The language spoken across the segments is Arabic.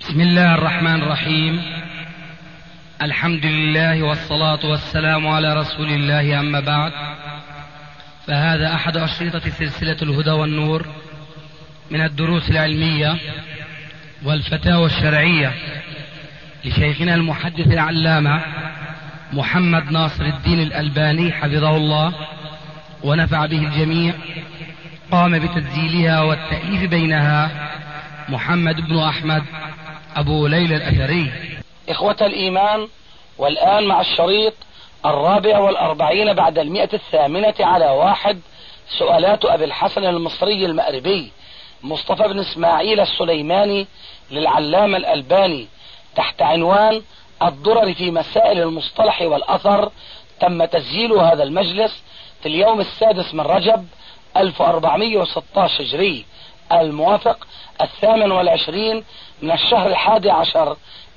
بسم الله الرحمن الرحيم. الحمد لله والصلاة والسلام على رسول الله، أما بعد، فهذا أحد أشرطة سلسلة الهدى والنور من الدروس العلمية والفتاوى الشرعية لشيخنا المحدث العلامة محمد ناصر الدين الألباني حفظه الله ونفع به الجميع. قام بتسجيلها والتأليف بينها محمد بن أحمد أبو ليلى الأثري. إخوة الإيمان، والآن مع الشريط 44 بعد 108 على 1، سؤالات أبي الحسن المصري المأربي مصطفى بن إسماعيل السليماني للعلامة الألباني تحت عنوان الضرر في مسائل المصطلح والأثر. تم تسجيل هذا المجلس في اليوم 6 من رجب 1416 هجري، الموافق 28 من الشهر 11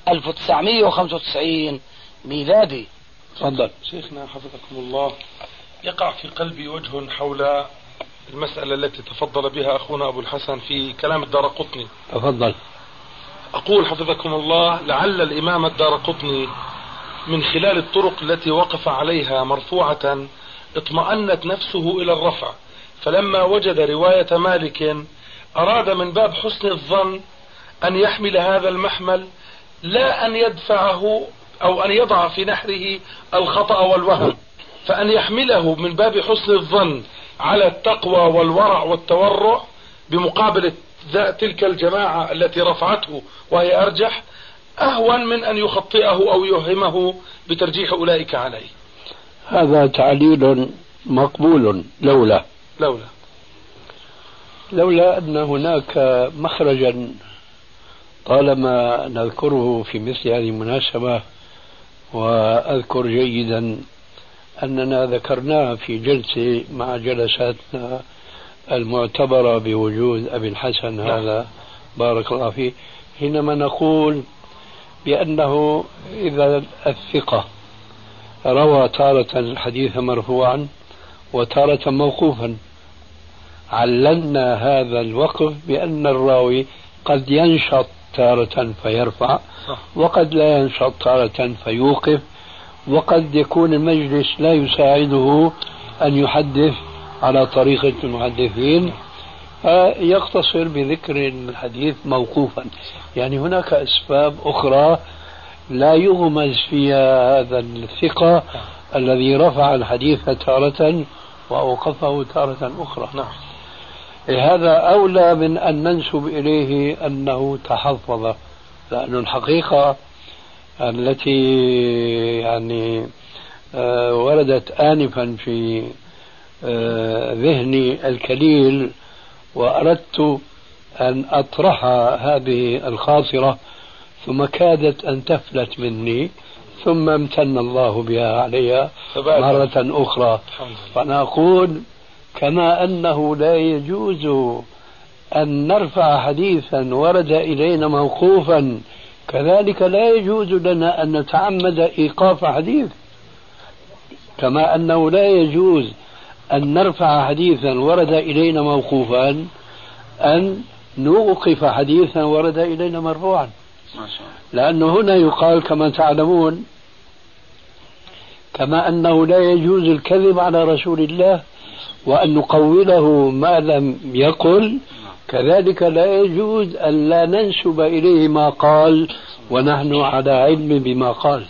1995 ميلادي. تفضل شيخنا حفظكم الله. يقع في قلبي وجه حول المسألة التي تفضل بها أخونا أبو الحسن في كلام الدارقطني. تفضل. أقول حفظكم الله: لعل الإمام الدارقطني من خلال الطرق التي وقف عليها مرفوعة اطمأنت نفسه إلى الرفع، فلما وجد رواية مالك أراد من باب حسن الظن أن يحمل هذا المحمل، لا أن يدفعه أو أن يضع في نحره الخطأ والوهم، فأن يحمله من باب حسن الظن على التقوى والورع والتورع بمقابل تلك الجماعة التي رفعته وهي أرجح، أهون من أن يخطئه أو يوهمه بترجيح أولئك عليه. هذا تعليل مقبول لولا أن هناك مخرجا طالما نذكره في مثل هذه المناسبة، وأذكر جيدا أننا ذكرناه في جلسة مع جلساتنا المعتبرة بوجود أبي الحسن هذا بارك الله فيه، حينما نقول بأنه إذا الثقة روى تارة الحديث مرفوعا وتارة موقوفا، عللنا هذا الوقف بأن الراوي قد ينشط تارة فيرفع، وقد لا ينشط تارة فيوقف، وقد يكون المجلس لا يساعده أن يحدث على طريقة المحدثين، يقتصر بذكر الحديث موقوفا. يعني هناك أسباب أخرى لا يغمز فيها هذا الثقة الذي رفع الحديث تارة وأوقفه تارة أخرى. هذا أولى من أن ننسب إليه أنه تحفظ، لأن الحقيقة التي يعني وردت آنفا في ذهني الكليل وأردت أن أطرح هذه الخاطرة ثم كادت أن تفلت مني، ثم امتن الله بها عليها مرة أخرى. فأنا أقول كما أنه لا يجوز أن نرفع حديثا ورد إلينا موقوفا، كذلك لا يجوز لنا أن نتعمد إيقاف حديث، كما أنه لا يجوز أن نرفع حديثا ورد إلينا موقوفا أن نوقف حديثا ورد إلينا مرفوعا. لأنه هنا يقال كما تعلمون كما أنه لا يجوز الكذب على رسول الله وأن نقوله ما لم يقل، كذلك لا يجوز أن لا ننسب إليه ما قال ونحن على علم بما قال.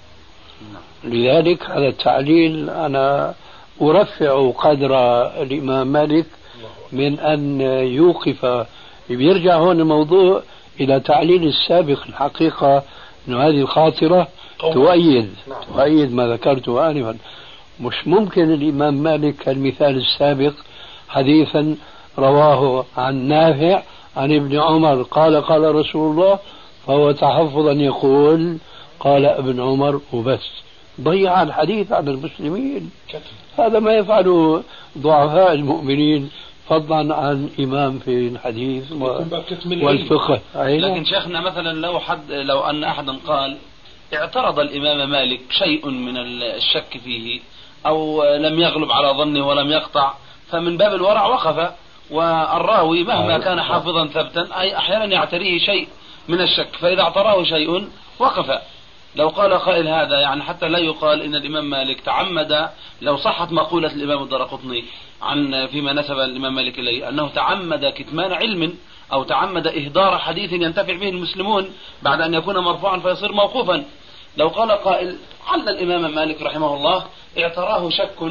لذلك هذا التعليل أنا أرفع قدر الإمام مالك من أن يوقف. يرجع هون الموضوع إلى تعليل السابق. الحقيقة أن هذه الخاطرة تؤيد ما ذكرته آنفا. مش ممكن الإمام مالك المثال السابق حديثا رواه عن نافع عن ابن عمر قال قال رسول الله، فهو تحفظا يقول قال ابن عمر وبس، ضيع الحديث عن المسلمين. هذا ما يفعله ضعفاء المؤمنين، فضلا عن إمام في الحديث والفقه. لكن شيخنا مثلا لو أن أحدا قال اعترض الإمام مالك شيء من الشك فيه أو لم يغلب على ظنه ولم يقطع، فمن باب الورع وقف، والراوي مهما كان حافظا ثبتا أي أحيانا يعتريه شيء من الشك، فإذا اعتراه شيء وقف. لو قال قائل هذا يعني حتى لا يقال إن الإمام مالك تعمد، لو صحت مقولة الإمام الدارقطني عن فيما نسب الإمام مالك إليه أنه تعمد كتمان علم أو تعمد إهدار حديث ينتفع به المسلمون بعد أن يكون مرفوعا فيصير موقوفا. لو قال قائل عل الإمام مالك رحمه الله اعتراه شك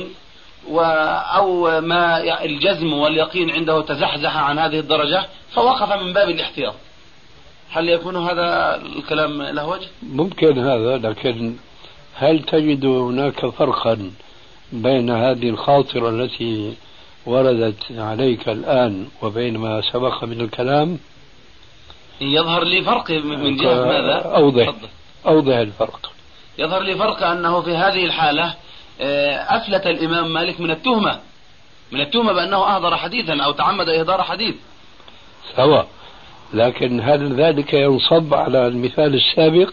أو ما الجزم واليقين عنده تزحزح عن هذه الدرجة فوقف من باب الاحتياط، هل يكون هذا الكلام له وجه؟ ممكن هذا، لكن هل تجد هناك فرقا بين هذه الخاطرة التي وردت عليك الآن وبين ما سبق من الكلام؟ يظهر لي فرق من جهة ماذا؟ أوضح الفرق. يظهر لي فرق أنه في هذه الحالة أفلت الإمام مالك من التهمة بأنه أهدر حديثا أو تعمد إهدار حديث. سواء، لكن هل ذلك ينصب على المثال السابق؟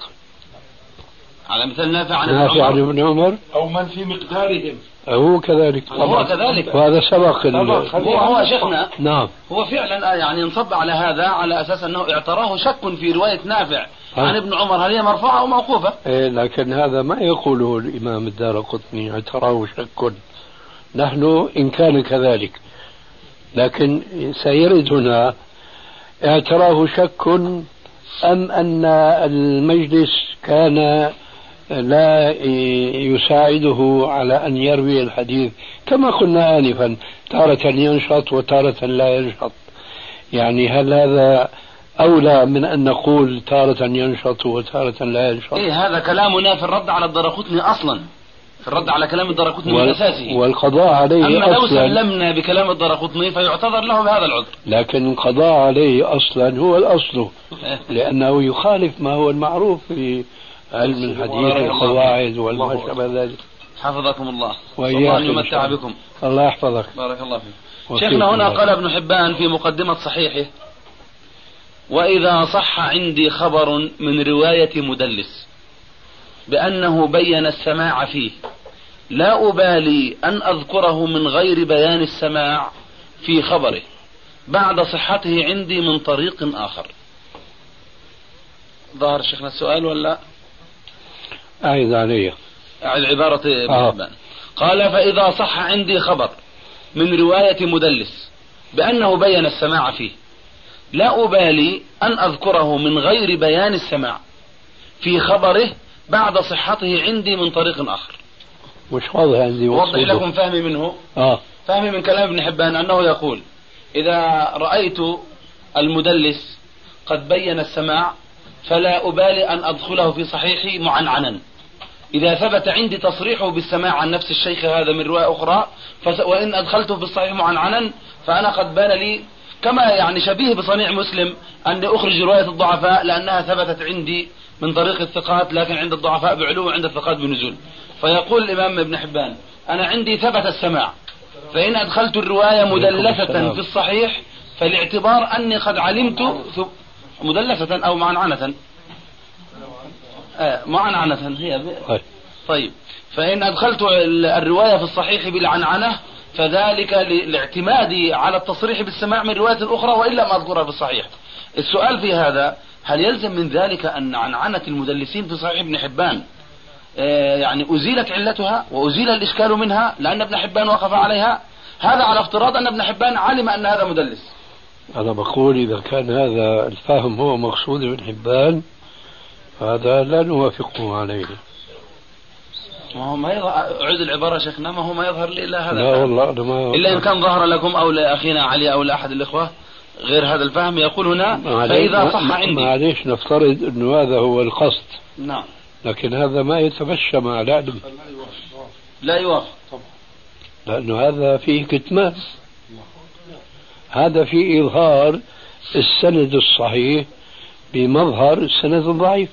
على مثال نافع عن ابن عمر أو من في مقدارهم. هو كذلك. وهذا سبق. هو شيخنا. نعم. هو فعلا يعني ينصب على هذا على أساس أنه اعتراه شك في رواية نافع عن ابن عمر، هل هي مرفوعة أو موقوفة؟ لكن هذا ما يقوله الإمام الدارقطني اعتراه شك. نحن إن كان كذلك، لكن سيرد هنا اعتراه شك أم أن المجلس كان لا يساعده على أن يروي الحديث كما قلنا آنفا، تارة ينشط وتارة لا ينشط. يعني هل هذا أولى من أن نقول تارة ينشط وتارة لا ينشط؟ هذا كلامنا في الرد على الدارقطني أصلا، في الرد على كلام الدارقطني من أساسه، والقضاء عليه أما أصلا. لو سلمنا بكلام الدارقطني فيعتذر له بهذا العذر، لكن القضاء عليه أصلا هو الأصل لأنه يخالف ما هو المعروف في علم الحديث والقواعد وما شابه ذلك. حفظكم الله. الله يمتع بكم. الله يحفظك. بارك الله فيك. شيخنا هنا قال ابن حبان في مقدمة صحيحه: وإذا صح عندي خبر من رواية مدلس بأنه بين السماع فيه لا أبالي أن أذكره من غير بيان السماع في خبره بعد صحته عندي من طريق آخر. ظهر شيخنا السؤال ولا؟ أعيد علي. أعيد عبارة ابن حبان. قال: فإذا صح عندي خبر من رواية مدلس بأنه بين السماع فيه لا أبالي أن أذكره من غير بيان السماع في خبره بعد صحته عندي من طريق آخر. مش واضح عندي. أوضح لكم فهمي منه. فهمي من كلام ابن حبان أنه يقول: إذا رأيت المدلس قد بين السماع فلا أبالي أن أدخله في صحيحي معنعنا. إذا ثبت عندي تصريحه بالسماع عن نفس الشيخ هذا من رواية أخرى وإن أدخلته في الصحيح معنعنا فأنا قد بان لي كما يعني شبيه بصنيع مسلم أني أخرج رواية الضعفاء لأنها ثبتت عندي من طريق الثقات، لكن عند الضعفاء بعلو وعند الثقات بنزول. فيقول الإمام ابن حبان: أنا عندي ثبت السماع، فإن أدخلت الرواية مدلسة في الصحيح فالاعتبار أني قد علمت مدلسة أو معنعنة. معنعنة هي. طيب، فإن أدخلت الرواية في الصحيح بالعنعنة فذلك لاعتمادي على التصريح بالسماع من رواية أخرى وإن لم أذكرها في الصحيح. السؤال في هذا: هل يلزم من ذلك أن عنعنة المدلسين في صحيح ابن حبان يعني أزيلت علتها وأزيل الإشكال منها لأن ابن حبان وقف عليها؟ هذا على افتراض أن ابن حبان علم أن هذا مدلس. أنا بقول إذا كان هذا الفهم هو مقصود ابن حبان هذا لا نوافقه عليه. ما هو ما أعيد العبارة شيخنا، ما هو ما يظهر لي إلا هذا. لا والله أنا ما إلا إن كان ظهر لكم أو لأخينا علي أو لأحد الإخوة غير هذا الفهم. يقول هنا: فإذا صح عندي. معليش نفترض أنه هذا هو القصد. نعم. لكن هذا ما يتمشى مع العلم. لا يوافق طبعا. لأنه هذا فيه كتمان، هذا فيه إظهار السند الصحيح بمظهر السند الضعيف.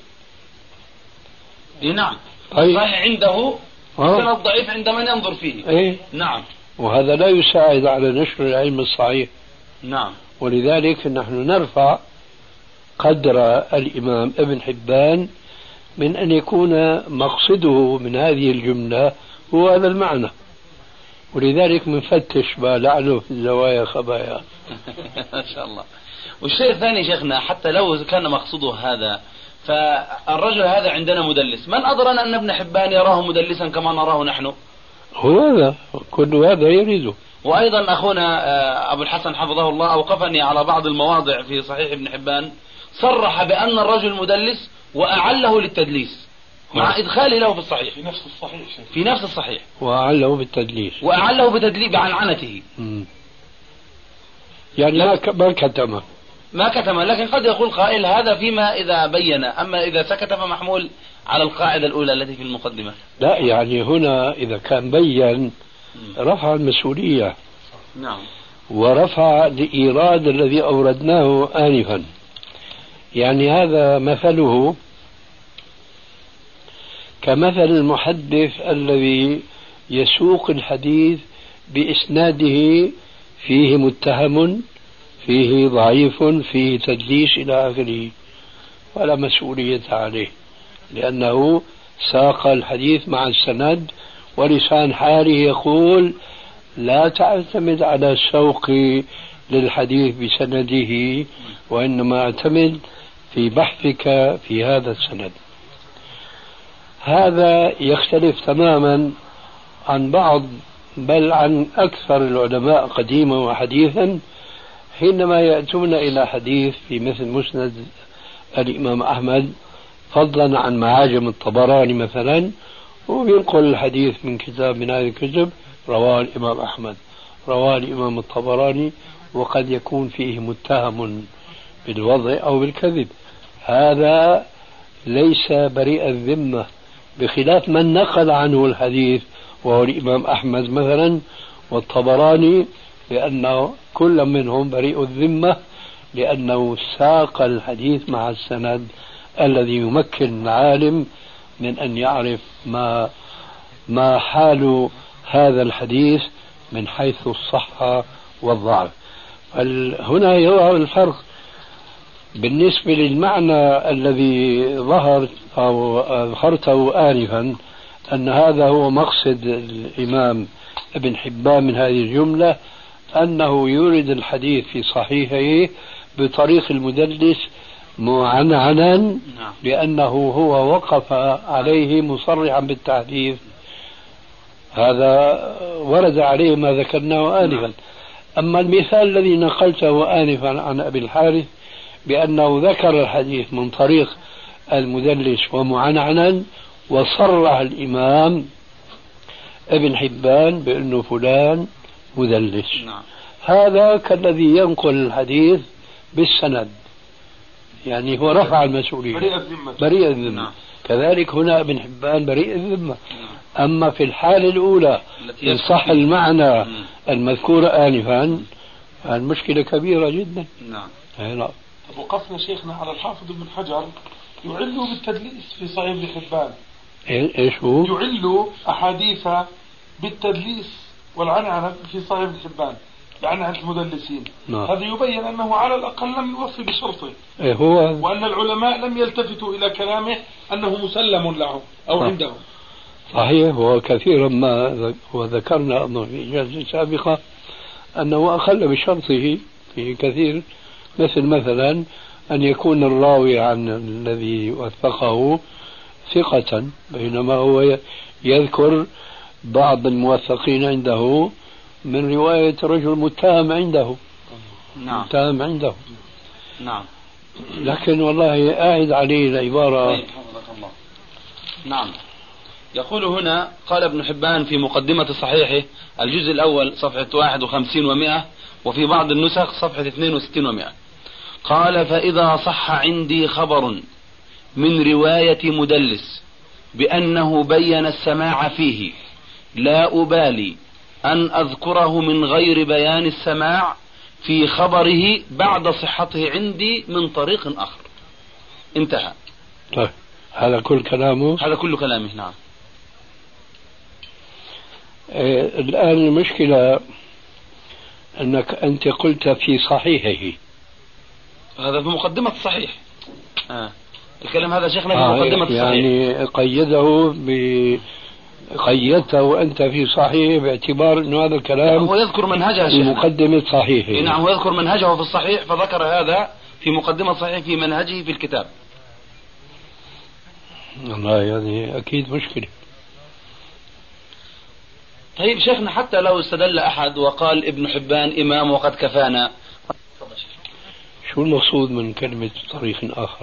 نعم. صحيح عنده السند الضعيف عند من ينظر فيه. نعم. وهذا لا يساعد على نشر العلم الصحيح. نعم. ولذلك نحن نرفع قدر الإمام ابن حبان من أن يكون مقصده من هذه الجملة هو هذا المعنى، ولذلك منفتش ما لعله في الزوايا خبايا. ما شاء الله. والشيء الثاني شيخنا، حتى لو كان مقصوده هذا، فالرجل هذا عندنا مدلس، من أدرنا أن ابن حبان يراه مدلسا كما نراه نحن؟ هو هذا كل هذا يريده. وأيضا أخونا أبو الحسن حفظه الله أوقفني على بعض المواضع في صحيح ابن حبان، صرح بأن الرجل مدلس وأعله للتدليس مع إدخاله له في الصحيح، في نفس الصحيح في نفس الصحيح، وأعله بالتدليس، وأعله بتدليس بعنعنته. يعني ما كتم، لكن قد يقول قائل هذا فيما إذا بين، أما إذا سكت فمحمول على القاعدة الأولى التي في المقدمة. لا، يعني هنا إذا كان بين رفع المسؤولية، نعم، ورفع الإيراد الذي أوردناه آنفا. يعني هذا مثله كمثل المحدث الذي يسوق الحديث بإسناده فيه متهم، فيه ضعيف، فيه تدليس إلى آخره، ولا مسؤولية عليه، لأنه ساق الحديث مع السند، ولسان حاله يقول لا تعتمد على السوق للحديث بسنده، وإنما اعتمد في بحثك في هذا السند. هذا يختلف تماما عن بعض، بل عن أكثر العلماء قديما وحديثا، حينما يأتون إلى حديث في مثل مسند الإمام أحمد، فضلا عن معاجم الطبراني مثلا، وينقل الحديث من كتاب من هذه الكتب، رواه الإمام أحمد، رواه الإمام الطبراني، وقد يكون فيه متهم بالوضع أو بالكذب. هذا ليس بريء الذمة، بخلاف من نقل عنه الحديث وهو الإمام أحمد مثلا والطبراني، لأنه كل منهم بريء الذمة، لأنه ساق الحديث مع السند الذي يمكن العالم من أن يعرف ما حال هذا الحديث من حيث الصحة والضعف. هنا يظهر الفرق بالنسبة للمعنى الذي ظهر أو أظهرته آنفا، أن هذا هو مقصد الإمام ابن حبان من هذه الجملة، أنه يورد الحديث في صحيحه بطريق المدلس معنعنا، لأنه هو وقف عليه مصرحا بالتحديث. هذا ورد عليه ما ذكرناه آنفا. أما المثال الذي نقلته آنفا عن أبي الحارث بأنه ذكر الحديث من طريق المدلس ومعنعنا، وصرح الإمام ابن حبان بأنه فلان مدلس، هذا كالذي ينقل الحديث بالسند، يعني هو رفع المسؤولية، بريء الذمة. كذلك هنا ابن حبان بريء الذمة. أما في الحالة الأولى إن صح المعنى المذكور آنفا، المشكلة كبيرة جدا. نعم. وقفنا شيخنا على الحافظ ابن حجر يعل بالتدليس في صحيح ابن حبان. ايش هو؟ يعل أحاديث بالتدليس والعنعنة في صحيح ابن حبان، لعنعنة المدلسين. هذا يبين أنه على الأقل لم يوفي بشرطه، وأن العلماء لم يلتفتوا إلى كلامه أنه مسلم له أو عندهم. صحيح. وكثيرا ما وذكرنا أنه في جلسة سابقة أنه أخل بشرطه في كثير، مثلا أن يكون الراوي عن الذي وثقه ثقة، بينما هو يذكر بعض الموثقين عنده من رواية رجل متهم عنده. متهم عنده. نعم. لكن والله أعد عليه العبارة. الله. نعم. يقول هنا: قال ابن حبان في مقدمة صحيحه الجزء الأول صفحة 51 و100، وفي بعض النسخ صفحة 62 و100، قال: فإذا صح عندي خبر من رواية مدلس بأنه بين السماع فيه، لا أبالي أن أذكره من غير بيان السماع في خبره بعد صحته عندي من طريق آخر. انتهى. طيب، هذا كل كلامه؟ هذا كل كلامه. نعم. الآن المشكلة أنك أنت قلت في صحيحه، هذا في مقدمة الصحيح. الكلام هذا شيخنا في مقدمة الصحيح، يعني قيده قيدته وأنت في صحيح باعتبار أنه هذا الكلام هو يذكر منهجه في مقدمة صحيحه. نعم، هو يذكر منهجه في الصحيح فذكر هذا في مقدمة صحيح في منهجه في الكتاب. والله يعني أكيد مشكلة. طيب شيخنا، حتى لو استدل أحد وقال ابن حبان إمام وقد كفانا، شو المقصود من كلمة طريق آخر؟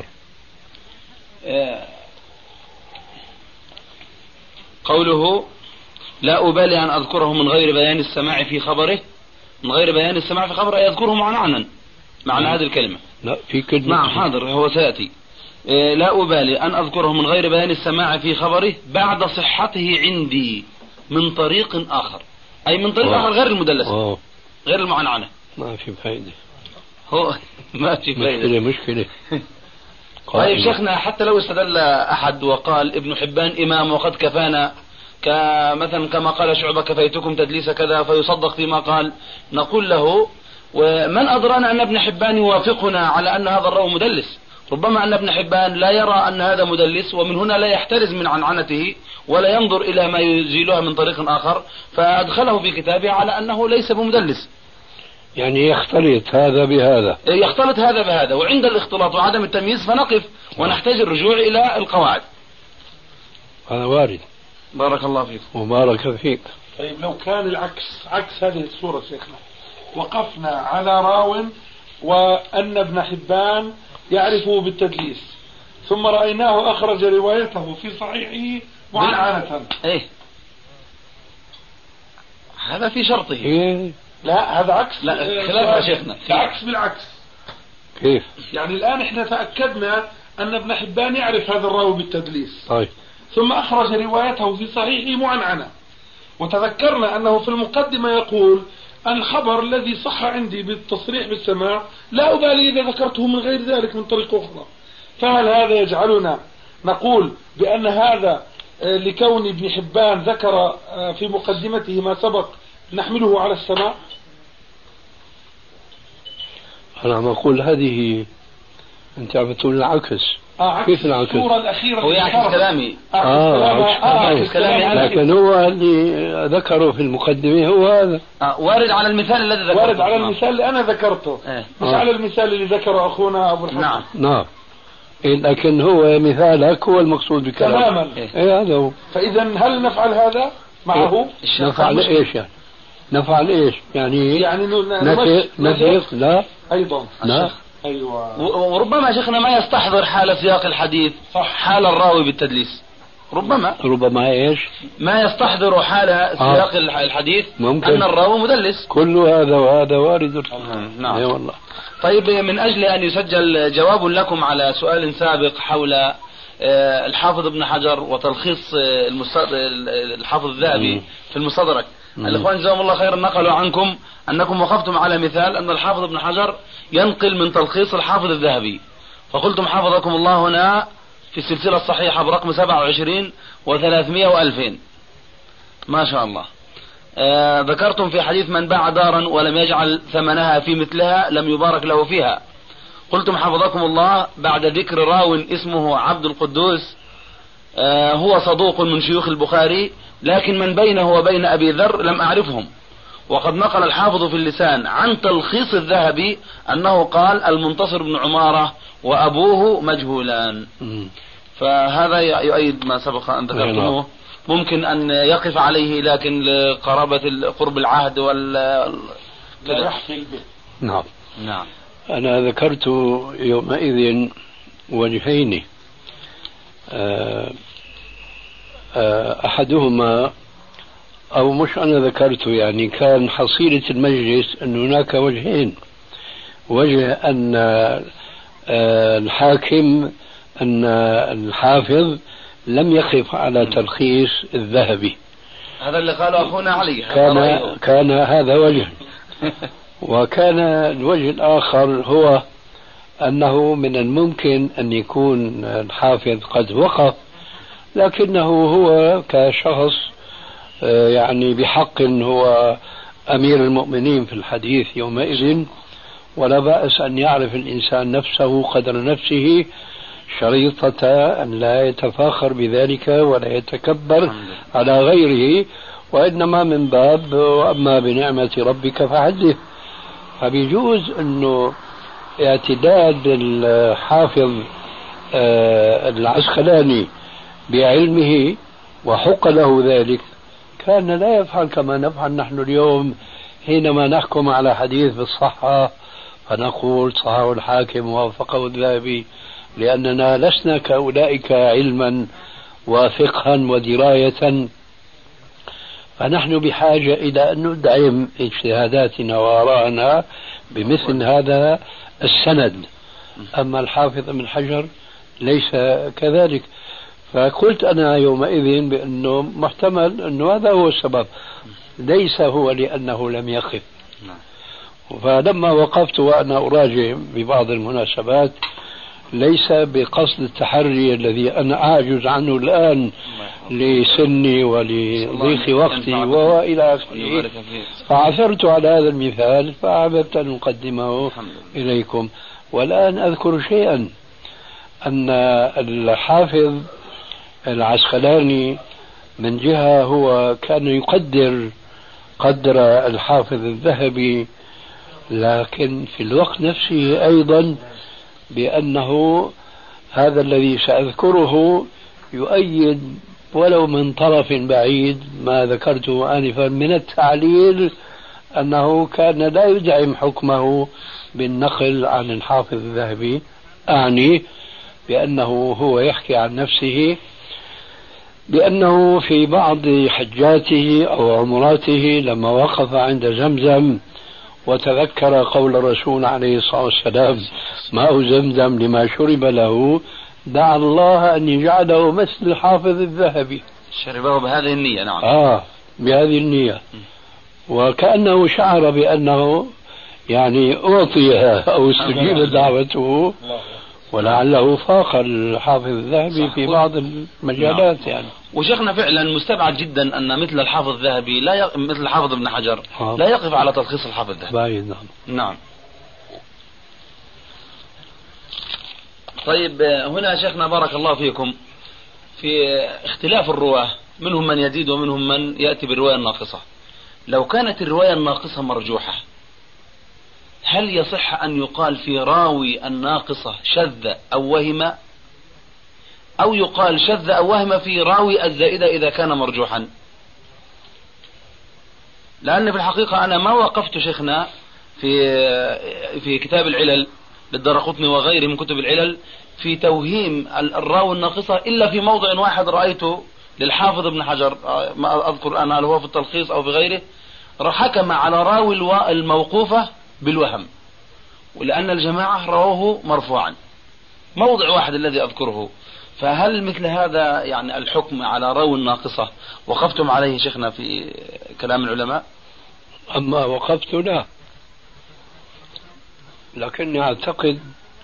قوله لا أبالي أن أذكره من غير بيان السماع في خبره، من غير بيان السماع في خبره يذكره معنى معنى هذه الكلمة. لا في كلمة. نعم حاضر، هو سيأتي. لا أبالي أن أذكره من غير بيان السماع في خبره بعد صحته عندي من طريق آخر، أي من طريق آخر غير المدلس غير المعنعنة. ما في فائدة. هو ما في فائدة. مشكلة. طيب شيخنا، حتى لو استدل أحد وقال ابن حبان إمام وقد كفانا، مثلا كما قال شعبة كفيتكم تدليس كذا، فيصدق فيما قال، نقول له ومن أدرانا أن ابن حبان يوافقنا على أن هذا الراوي مدلس؟ ربما أن ابن حبان لا يرى أن هذا مدلس، ومن هنا لا يحترز من عنعنته ولا ينظر إلى ما يزيلها من طريق آخر، فأدخله في كتابه على أنه ليس بمدلس. يعني يختلط هذا بهذا، يختلط هذا بهذا، وعند الاختلاط وعدم التمييز فنقف ونحتاج الرجوع إلى القواعد. هذا وارد. بارك الله فيك. وبارك فيك. طيب لو كان العكس، عكس هذه الصورة شيخنا، وقفنا على راو وأن ابن حبان يعرفه بالتدليس، ثم رأيناه أخرج روايته في صحيحه معنعنة. إيه هذا في شرطه. إيه؟ لا هذا عكس. لا خلاف يا شيخنا، العكس بالعكس. كيف؟ يعني الآن احنا تأكدنا أن ابن حبان يعرف هذا الراوي بالتدليس، طيب. ثم أخرج روايته في صحيحه معنعنة، وتذكرنا أنه في المقدمة يقول الخبر الذي صح عندي بالتصريح بالسماع لا أبالي إذا ذكرته من غير ذلك من طريق أخرى. فهل هذا يجعلنا نقول بأن هذا لكون ابن حبان ذكر في مقدمته ما سبق نحمله على السماع؟ أنا عم أقول هذه أنت عم تقول العكس. كيف العكس؟ الصورة الأخيرة هو يعكس كلامي. عكس كلامي. لكن هو اللي ذكره في المقدمة هو هذا. وارد على المثال الذي ذكرته. وارد على المثال اللي أنا ذكرته، مش على المثال اللي ذكره أخونا أبو الحسن. نعم. لكن هو مثالك هو المقصود بكلامه تماما. إيه هذا هو. فإذا هل نفعل هذا معه؟ نفعل إيش يعني؟ نفعل إيش يعني نسيق لا أيضا لا. أيوة. وربما شيخنا ما يستحضر حال سياق الحديث، حال الراوي بالتدليس، ربما إيش ما يستحضر حال سياق الحديث ممكن. أن الراوي مدلس. كل هذا وهذا وارد. نعم. والله. طيب من أجل أن يسجل جواب لكم على سؤال سابق حول الحافظ ابن حجر وتلخيص الحافظ الذهبي في المستدرك، الإخوان جزاهم الله خيرا نقلوا عنكم أنكم وقفتم على مثال أن الحافظ ابن حجر ينقل من تلخيص الحافظ الذهبي، فقلتم حفظكم الله هنا في السلسلة الصحيحة برقم 27 و300 و2000 ما شاء الله. ذكرتم في حديث من باع دارا ولم يجعل ثمنها في مثلها لم يبارك له فيها، قلتم حفظكم الله بعد ذكر راو اسمه عبد القدوس هو صدوق من شيوخ البخاري لكن من بينه وبين أبي ذر لم أعرفهم، وقد نقل الحافظ في اللسان عن تلخيص الذهبي أنه قال المنتصر بن عمارة وأبوه مجهولان. فهذا يؤيد ما سبق أن ذكرتموه، ممكن أن يقف عليه لكن لقرابة قرب العهد لا يحفل به. نعم. أنا ذكرت يومئذ وجهين، أحدهما أو مش أنا ذكرته، يعني كان حصيلة المجلس أن هناك وجهين، وجه أن الحاكم أن الحافظ لم يقف على تلخيص الذهبي، هذا اللي قاله أخونا علي، كان هذا وجه. وكان الوجه الآخر هو أنه من الممكن أن يكون الحافظ قد وقف لكنه هو كشخص يعني بحق هو أمير المؤمنين في الحديث يومئذ، ولا بأس أن يعرف الإنسان نفسه قدر نفسه شريطة أن لا يتفاخر بذلك ولا يتكبر على غيره، وإنما من باب وأما بنعمة ربك فحدث. فبيجوز أنه اعتداد الحافظ العسقلاني بعلمه وحق له ذلك، كان لا يفعل كما نفعل نحن اليوم حينما نحكم على حديث بالصحة فنقول صححه الحاكم ووافقه الذهبي، لأننا لسنا كأولئك علما وفقها ودراية. فنحن بحاجة إلى أن ندعم اجتهاداتنا وآراءنا بمثل هذا السند. أما الحافظ ابن حجر ليس كذلك. فقلت أنا يومئذ بأنه محتمل أنه هذا هو السبب، ليس هو لأنه لم يخف. فلما وقفت وأنا أراجع ببعض المناسبات ليس بقصد التحري الذي أنا أعجز عنه الآن لسني ولضيق وقتي وإلى آخره، فعثرت على هذا المثال فأحببت أن أقدمه إليكم. والآن أذكر شيئا، أن الحافظ العسقلاني من جهة هو كان يقدر قدر الحافظ الذهبي، لكن في الوقت نفسه أيضا بأنه هذا الذي سأذكره يؤيد ولو من طرف بعيد ما ذكرته آنفا من التعليل، أنه كان لا يدعم حكمه بالنقل عن الحافظ الذهبي. أعني بأنه هو يحكي عن نفسه بأنه في بعض حجاته أو عمراته لما وقف عند زمزم وتذكر قول الرسول عليه الصلاة والسلام ماء زمزم لما شرب له، دعا الله أن يجعله مثل الحافظ الذهبي. شربه بهذه النية. نعم. بهذه النية. وكأنه شعر بأنه يعني أعطيها أو استجيب دعوته، ولعله فاق الحافظ الذهبي في بعض المجالات. يعني وشيخنا فعلا مستبعد جدا أن مثل الحافظ الذهبي مثل الحافظ ابن حجر لا يقف على تلخيص الحافظ الذهبي. نعم. طيب هنا شيخنا بارك الله فيكم في اختلاف الرواة، منهم من يزيد ومنهم من يأتي بالرواية الناقصة. لو كانت الرواية الناقصة مرجوحة هل يصح أن يقال في راوي الناقصة شذ أو وهم، أو يقال شذ أو وهم في راوي الزائدة إذا كان مرجوحا؟ لأن في الحقيقة أنا ما وقفت شيخنا في كتاب العلل للدارقطني وغيره من كتب العلل في توهيم الراوي الناقصة إلا في موضع واحد رأيته للحافظ ابن حجر، ما أذكر أنا هل هو في التلخيص أو في غيره، حكم على راوي الموقوفة بالوهم، ولأن الجماعة رووه مرفوعا. موضع واحد الذي أذكره. فهل مثل هذا يعني الحكم على راوي الناقصة وقفتم عليه شيخنا في كلام العلماء؟ أما وقفت لا، لكني أعتقد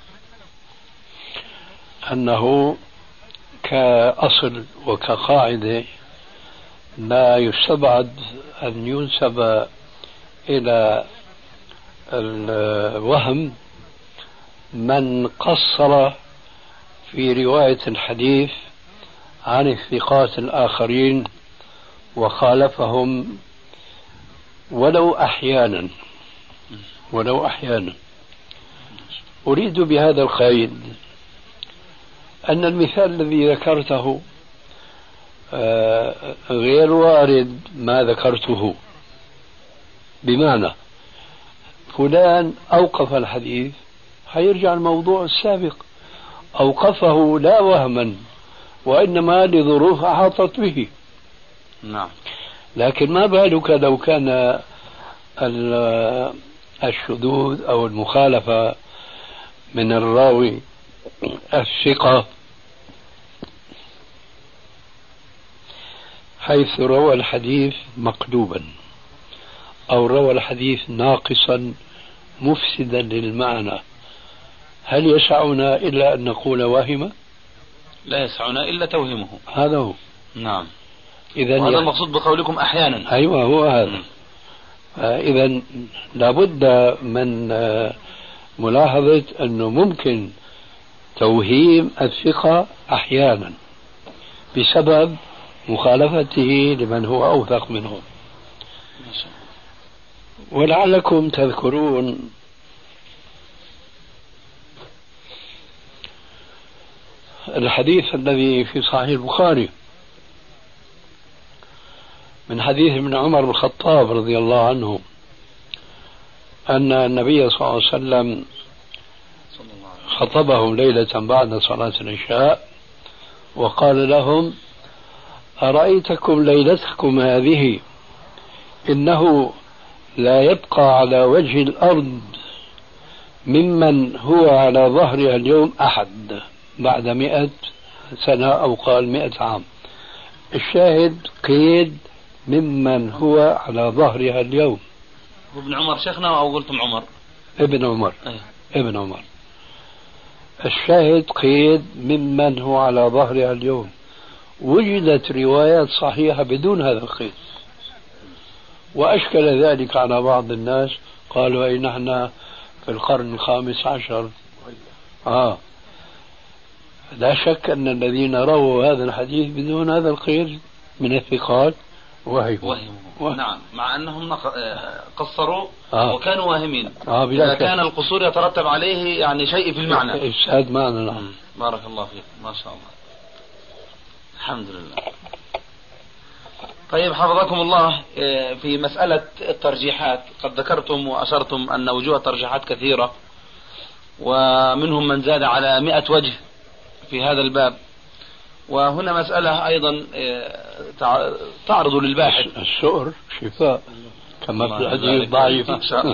أنه كأصل وكقاعدة لا يستبعد أن ينسب إلى الوهم من قصر في رواية الحديث عن الثقات الآخرين وخالفهم ولو أحيانا. أريد بهذا القيد أن المثال الذي ذكرته غير وارد ما ذكرته، بمعنى فلان أوقف الحديث حيرجع الموضوع السابق، أوقفه لا وهما وإنما لظروف أحاطت به. نعم. لكن ما بالك لو كان الشذوذ أو المخالفة من الراوي الثقة حيث روى الحديث مقلوبا أو روى الحديث ناقصا مفسدا للمعنى، هل يسعنا إلا أن نقول واهمة؟ لا يسعنا إلا توهمه. هذا هو. نعم. إذا هذا المقصود بقولكم أحيانا. أيوة هو هذا. إذا لابد من ملاحظة أنه ممكن توهيم الثقة أحيانا بسبب مخالفته لمن هو أوثق منه. ولعلكم تذكرون الحديث الذي في صحيح البخاري من حديث ابن عمر بن الخطاب رضي الله عنه أن النبي صلى الله عليه وسلم خطبهم ليلة بعد صلاة العشاء وقال لهم: أرأيتكم ليلتكم هذه إنه لا يبقى على وجه الأرض ممن هو على ظهرها اليوم أحد بعد 100 سنة أو قال 100 عام. الشاهد قيد ممن هو على ظهرها اليوم. ابن عمر شيخنا أو قلتم عمر؟ ابن عمر. ابن عمر. الشاهد قيد ممن هو على ظهرها اليوم. وجدت روايات صحيحة بدون هذا القيد، وأشكل ذلك على بعض الناس، قالوا أي نحن في القرن ال15. لا شك أن الذين رووا هذا الحديث بدون هذا القيد من الثقات وهموا. نعم، مع أنهم قصروا وكانوا واهمين. إذا كان القصور يترتب عليه يعني شيء في المعنى. إفساد معنى. نعم. بارك الله فيك، ما شاء الله، الحمد لله. طيب حفظكم الله، في مسألة الترجيحات قد ذكرتم وأشرتم أن وجوه الترجيحات كثيرة، ومنهم من زاد على 100 وجه في هذا الباب. وهنا مسألة أيضا تعرض للباحث. السؤر شفاء كما في الحديث ضعيف.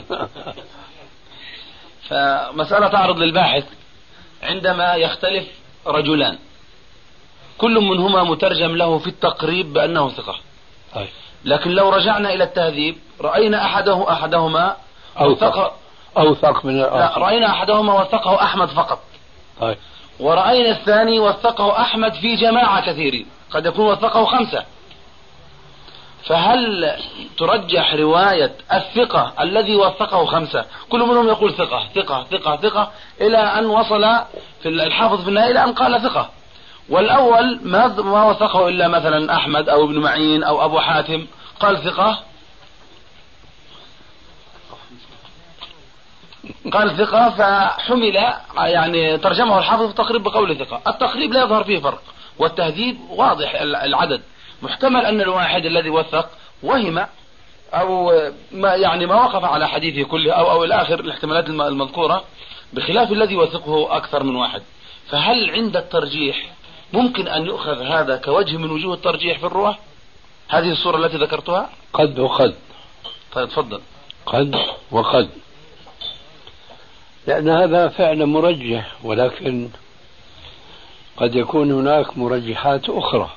فمسألة تعرض للباحث عندما يختلف رجلان كل منهما مترجم له في التقريب بأنه ثقة، لكن لو رجعنا إلى التهذيب رأينا أحدهما أوثق من الآخر. لا، رأينا أحدهما وثقه أحمد فقط، ورأينا الثاني وثقه أحمد في جماعة كثيرين، قد يكون وثقه 5. فهل ترجح رواية الثقة الذي وثقه 5 كل منهم يقول ثقة ثقة ثقة ثقة إلى أن وصل في الحافظ في النهاية إلى أن قال ثقة، والأول ما وثقه إلا مثلا أحمد أو ابن معين أو أبو حاتم قال ثقة، فحمل يعني ترجمه الحافظ في التقريب بقول ثقة. التقريب لا يظهر فيه فرق، والتهذيب واضح العدد. محتمل أن الواحد الذي وثق وهم أو ما وقف على حديثه كله أو الآخر الاحتمالات المذكورة، بخلاف الذي وثقه أكثر من واحد. فهل عند الترجيح ممكن أن يؤخذ هذا كوجه من وجوه الترجيح في الرواة؟ هذه الصورة التي ذكرتها. قد وقد. طيب تفضل. قد وقد، لأن هذا فعلا مرجح، ولكن قد يكون هناك مرجحات أخرى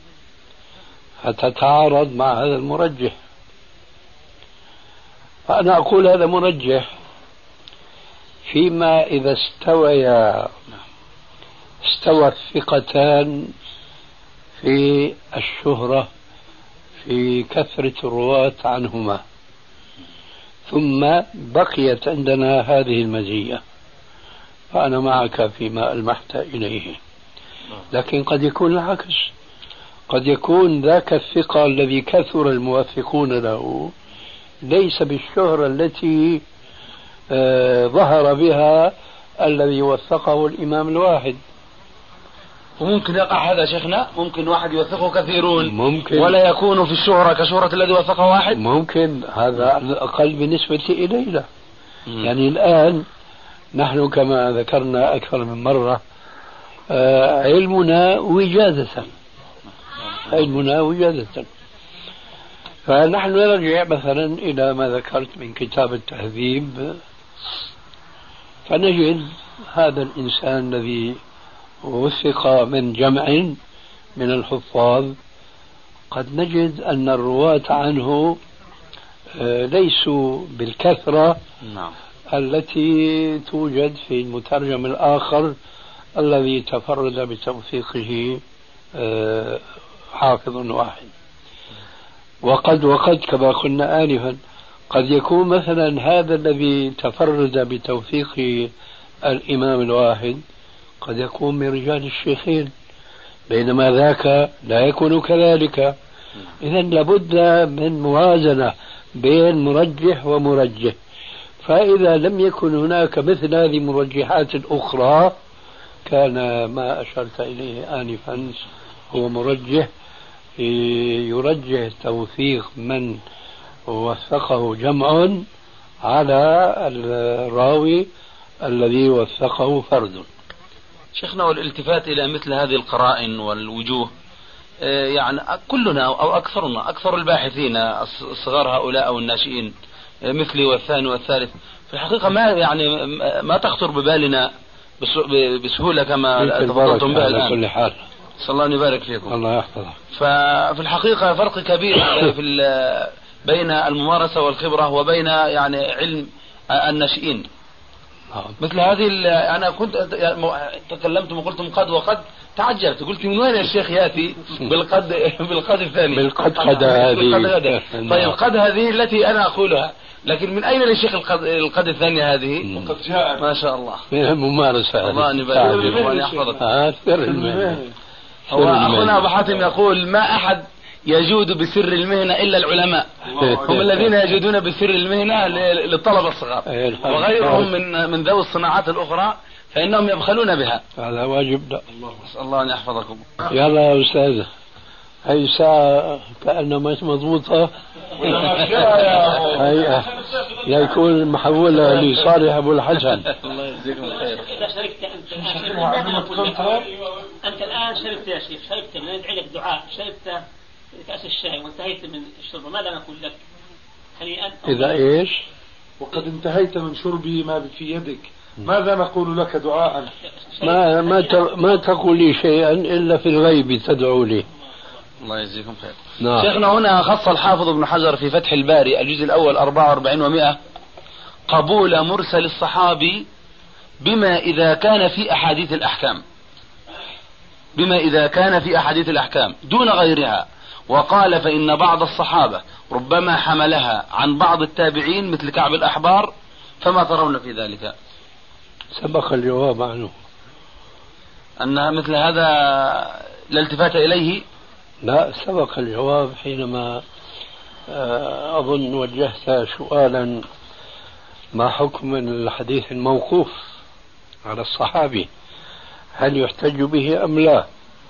فتتعارض مع هذا المرجح. فأنا أقول هذا مرجح فيما إذا استوى الثقتان في الشهرة في كثرة الرواة عنهما، ثم بقيت عندنا هذه المزية، فأنا معك فيما ألمحت إليه. لكن قد يكون العكس، قد يكون ذاك الثقة الذي كثر الموثقون له ليس بالشهرة التي ظهر بها الذي وثقه الإمام الواحد. وممكن يقع هذا شيخنا، ممكن واحد يوثقه كثيرون ممكن، ولا يكون في الشهرة كشهرة الذي وثقه واحد. ممكن، هذا على الأقل بالنسبة إلينا. يعني الآن نحن كما ذكرنا أكثر من مرة علمنا وجادة. فنحن نرجع مثلا إلى ما ذكرت من كتاب التهذيب، فنجد هذا الإنسان الذي وثق من جمع من الحفاظ، قد نجد أن الرواة عنه ليسوا بالكثرة التي توجد في المترجم الآخر الذي تفرد بتوثيقه حافظ واحد. وقد كما قلنا آنفا قد يكون مثلا هذا الذي تفرد بتوثيق الإمام الواحد قد يكون من رجال الشيخين، بينما ذاك لا يكون كذلك. إذن لابد من موازنة بين مرجح ومرجح. فإذا لم يكن هناك مثل هذه المرجحات الأخرى كان ما أشرت إليه آنفا هو مرجح يرجح توثيق من وثقه جمع على الراوي الذي وثقه فرد. شيخنا، والالتفات إلى مثل هذه القرائن والوجوه، يعني كلنا أو أكثرنا، أكثر الباحثين الصغار هؤلاء أو الناشئين مثلي والثاني والثالث، في الحقيقة ما تخطر ببالنا بسهولة كما تفضلتم بها الآن. كل حال. صلى الله أن يبارك فيكم. الله يحفظك. ففي الحقيقة فرق كبير بين الممارسة والخبرة وبين يعني علم الناشئين. مثل هذه أنا كنت تكلمتم وقلتم قد وقد، تعجبت قلت من وين الشيخ يأتي بالقد الثاني، بالقد هذه. طيب قد هذه التي أنا أقولها، لكن من أين للشيخ القد الثانية هذه؟ وقد جاء ما شاء الله من الممارسة. الله أن يبارك وأن يحفظك. هو أخونا أبو حاتم يقول ما أحد يجود بسر المهنة إلا العلماء، هم الذين يجودون بسر المهنة للطلبة الصغار، وغيرهم من ذوي الصناعات الأخرى فإنهم يبخلون بها. هذا واجبنا. الله أن يحفظكم. يلا يا أستاذ، هاي ساعة كأنها مش مضبوطة. هي يكون محولة لصالح أبو الحسن. الله يجزيكم الخير. إذا شربت أنت الآن شربت يا شيخ، شربت من ندعي لك دعاء، شربت كأس الشاي وانتهيت من الشرب، ماذا نقول لك؟ هنيئا. إذا إيش؟ وقد انتهيت من شربي ما في يدك، ماذا نقول لك دعاء؟ ما تقول لي شيئا إلا في الغيب تدعو لي. الله يجزيكم خير. نعم. شيخنا هنا خص الحافظ ابن حجر في فتح الباري الجزء الأول 44 و100 قبول مرسل الصحابي بما إذا كان في أحاديث الأحكام، بما إذا كان في أحاديث الأحكام دون غيرها، وقال فإن بعض الصحابة ربما حملها عن بعض التابعين مثل كعب الأحبار، فما ترون في ذلك؟ سبق الجواب عنه أن مثل هذا لا التفات إليه. لا، سبق الجواب حينما أظن وجهت سؤالا ما حكم الحديث الموقوف على الصحابي، هل يحتج به أم لا؟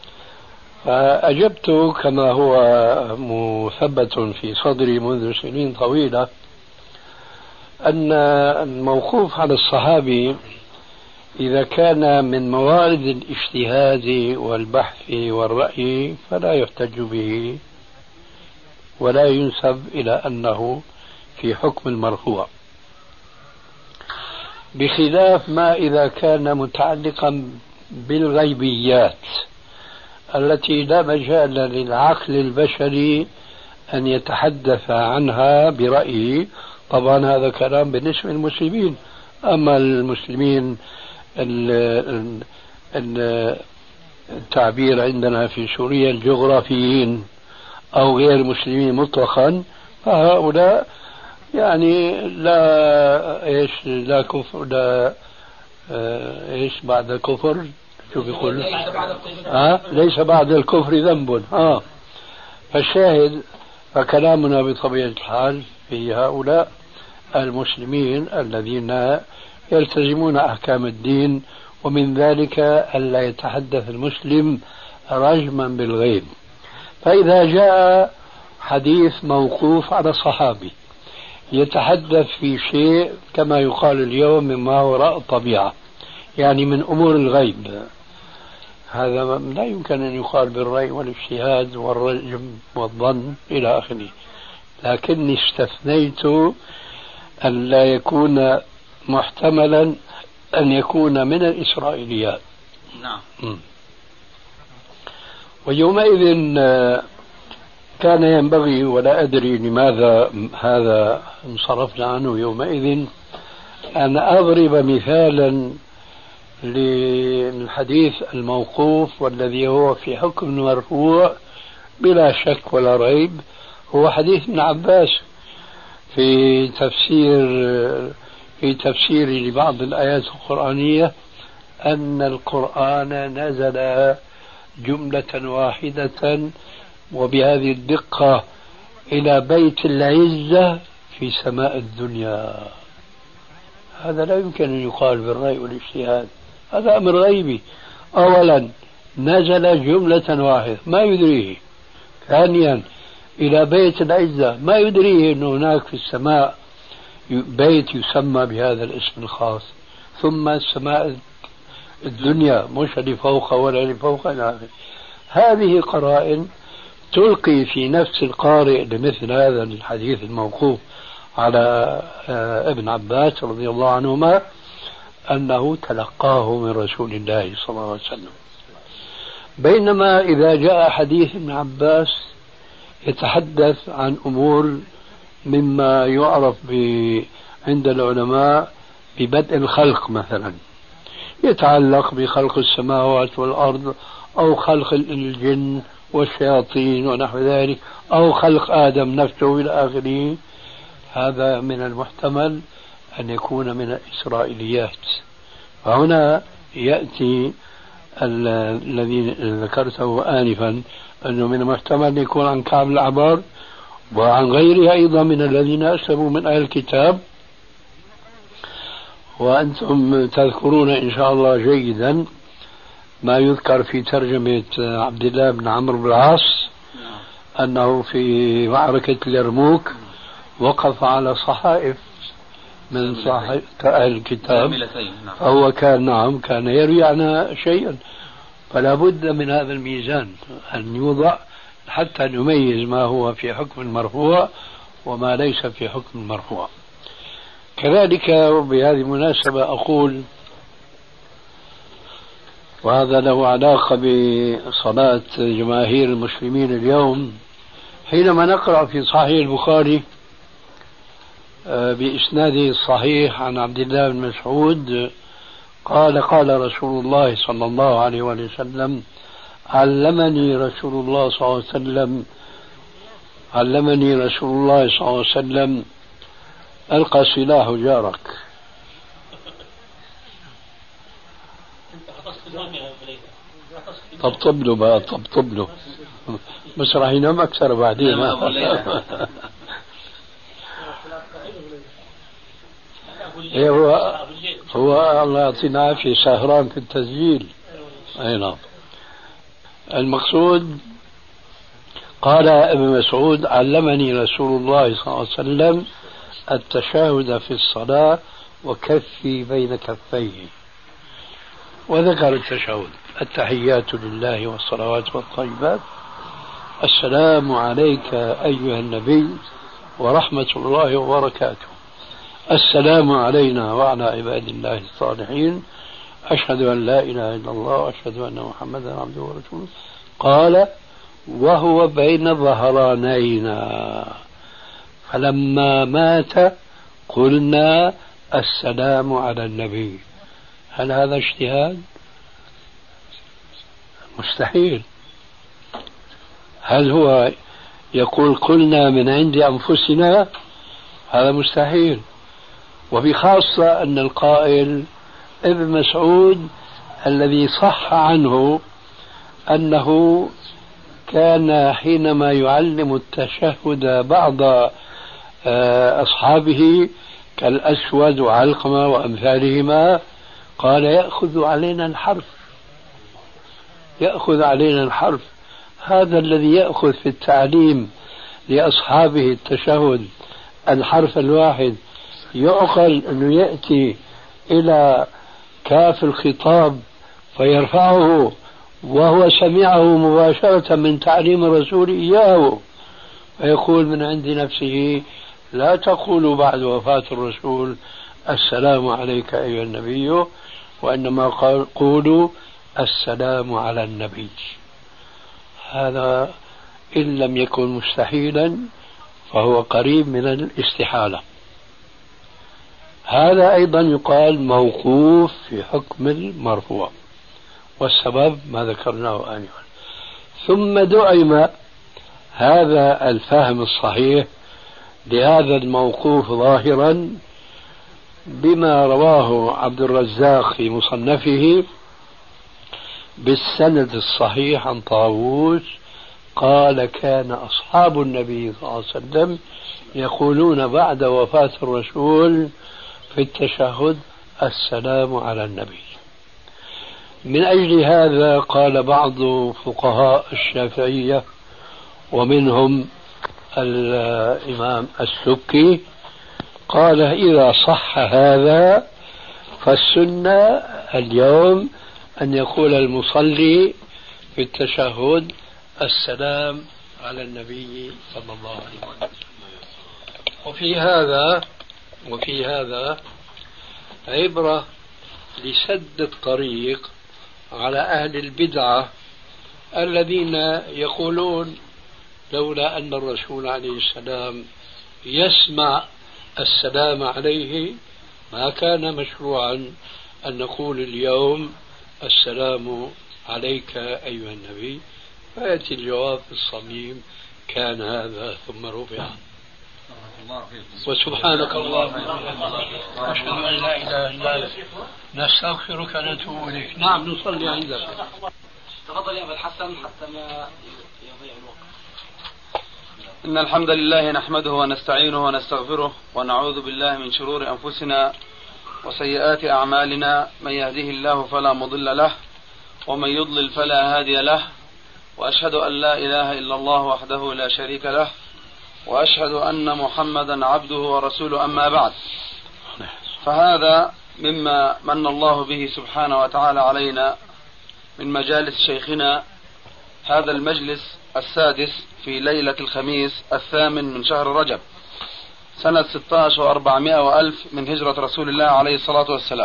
فأجبت كما هو مثبت في صدري منذ سنين طويلة أن الموقوف على الصحابي إذا كان من موارد الاجتهاد والبحث والرأي فلا يحتج به ولا ينسب إلى أنه في حكم المرفوع، بخلاف ما إذا كان متعلقا بالغيبيات التي لا مجال للعقل البشري أن يتحدث عنها برأيه. طبعا هذا كلام بالنسبة للمسلمين، أما المسلمين التعبير عندنا في سوريا الجغرافيين أو غير المسلمين مطلقا، فهؤلاء يعني لا كفر، لا ايش بعد الكفر، شو بيقول؟ ليس بعد الكفر ذنب. فالشاهد فكلامنا بطبيعة الحال في هؤلاء المسلمين الذين يلتزمون أحكام الدين، ومن ذلك ألا يتحدث المسلم رجما بالغيب. فإذا جاء حديث موقوف على صحابي يتحدث في شيء كما يقال اليوم مما وراء الطبيعة، يعني من أمور الغيب، هذا لا يمكن أن يقال بالرأي والاجتهاد والرجم والظن إلى آخره، لكني استثنيت أن لا يكون محتملا أن يكون من الإسرائيليات. نعم. ويومئذ كان ينبغي، ولا أدري لماذا هذا انصرفنا عنه يومئذ، أن أضرب مثالا للحديث الموقوف والذي هو في حكم مرفوع بلا شك ولا ريب، هو حديث ابن عباس في تفسير لبعض الآيات القرآنية أن القرآن نزل جملة واحدة وبهذه الدقة إلى بيت العزة في سماء الدنيا. هذا لا يمكن أن يقال بالرأي والاجتهاد، هذا أمر غيبي. أولا نزل جملة واحدة ما يدريه. ثانيا إلى بيت العزة ما يدريه أن هناك في السماء بيت يسمى بهذا الاسم الخاص. ثم السماء الدنيا مش اللي فوق ولا اللي فوق الآخر. هذه قرائن تلقي في نفس القارئ لمثل هذا الحديث الموقوف على ابن عباس رضي الله عنهما أنه تلقاه من رسول الله صلى الله عليه وسلم. بينما إذا جاء حديث ابن عباس يتحدث عن أمور مما يعرف عند العلماء ببدء الخلق مثلا، يتعلق بخلق السماوات والأرض أو خلق الجن والشياطين ونحو ذلك أو خلق آدم نفسه إلى آخره، هذا من المحتمل أن يكون من الإسرائيليات. فهنا يأتي الذي ذكرته آنفا أنه من المحتمل أن يكون عن كعب الأحبار وعن غيره أيضا من الذين أسلموا من أهل الكتاب. وأنتم تذكرون إن شاء الله جيدا ما يذكر في ترجمة عبد الله بن عمرو بن العاص أنه في معركة اليرموك وقف على صحائف من صحائف أهل الكتاب، فهو كان يروي عنها شيئا. فلا بد من هذا الميزان أن يوضع حتى نميز ما هو في حكم المرفوع وما ليس في حكم المرفوع. كذلك بهذه المناسبة أقول، وهذا له علاقة بصلاة جماهير المسلمين اليوم، حينما نقرأ في صحيح البخاري بإسناده الصحيح عن عبد الله بن مسعود قال رسول الله صلى الله عليه وسلم علمني رسول الله صلى الله عليه وسلم ألقى سلاح جارك. طبطب له بس راح ينام أكثر بعدين. هو الله يعطينا عافية سهران في التسجيل. أي نعم. المقصود قال ابن مسعود علمني رسول الله صلى الله عليه وسلم التشهد في الصلاة وكفي بين كفيه، وذكر التشهد: التحيات لله والصلوات والطيبات، السلام عليك أيها النبي ورحمة الله وبركاته، السلام علينا وعلى عباد الله الصالحين، أشهد أن لا إله إلا الله وأشهد أن محمدا عبده ورسوله. قال وهو بين ظهرانينا، فلما مات قلنا السلام على النبي. هل هذا اجتهاد؟ مستحيل. هل هو يقول قلنا من عند أنفسنا؟ هذا مستحيل. وبخاصة أن القائل ابن مسعود الذي صح عنه أنه كان حينما يعلم التشهد بعض أصحابه كالأسود وعلقمة وأمثالهما قال يأخذ علينا الحرف. هذا الذي يأخذ في التعليم لأصحابه التشهد الحرف الواحد يعقل أنه يأتي إلى كاف الخطاب فيرفعه وهو سمعه مباشرة من تعليم الرسول إياه، فيقول من عند نفسه لا تقولوا بعد وفاة الرسول السلام عليك أيها النبي، وإنما قولوا السلام على النبي. هذا إن لم يكن مستحيلا فهو قريب من الاستحالة. هذا أيضا يقال موقوف في حكم المرفوع، والسبب ما ذكرناه آنفا. ثم دعم هذا الفهم الصحيح لهذا الموقوف ظاهرا بما رواه عبد الرزاق في مصنفه بالسند الصحيح عن طاووس قال كان أصحاب النبي صلى الله عليه وسلم يقولون بعد وفاة الرسول في التشهد السلام على النبي. من أجل هذا قال بعض فقهاء الشافعية ومنهم الإمام السكي قال إذا صح هذا فالسنة اليوم أن يقول المصلي في التشهد السلام على النبي صلى الله عليه وسلم. وفي هذا عبرة لسد الطريق على أهل البدعة الذين يقولون لولا أن الرسول عليه السلام يسمع السلام عليه ما كان مشروعا أن نقول اليوم السلام عليك أيها النبي. فيأتي الجواب الصميم كان هذا ثم رفع. وسبحانك اللهم أشهد أن لا إله إلا أنت نستغفرك ونتوب إليك. نعم نصلي عندك. تفضل يا أبا الحسن حتى ما يضيع الوقت. إن الحمد لله نحمده ونستعينه ونستغفره ونعوذ بالله من شرور أنفسنا وسيئات أعمالنا. من يهده الله فلا مضل له ومن يضلل فلا هادي له. وأشهد أن لا إله إلا الله وحده لا شريك له وأشهد أن محمدا عبده ورسوله. أما بعد، فهذا مما من الله به سبحانه وتعالى علينا من مجالس شيخنا، هذا المجلس السادس في ليلة الخميس 8 من شهر رجب سنة 16 و400 من هجرة رسول الله عليه الصلاة والسلام.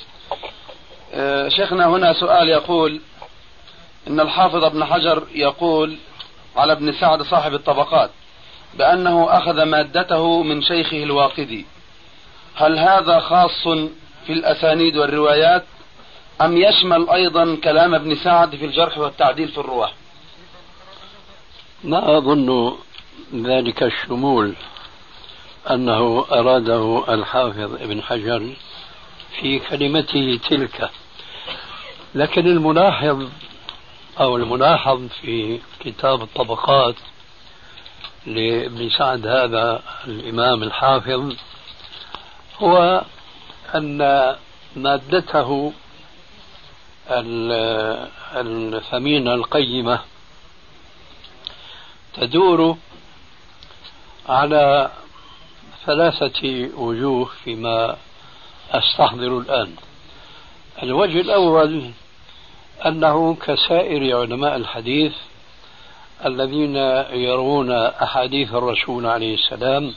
شيخنا هنا سؤال يقول إن الحافظ ابن حجر يقول على ابن سعد صاحب الطبقات بأنه أخذ مادته من شيخه الواقدي، هل هذا خاص في الأسانيد والروايات أم يشمل أيضا كلام ابن سعد في الجرح والتعديل في الرواة؟ ما أظن ذلك الشمول أنه أراده الحافظ ابن حجر في كلمته تلك، لكن الملاحظ في كتاب الطبقات لابن سعد هذا الإمام الحافظ هو أن مادته الثمينة القيمة تدور على 3 وجوه فيما أستحضر الآن. الوجه الأول أنه كسائر علماء الحديث الذين يرون أحاديث الرسول عليه السلام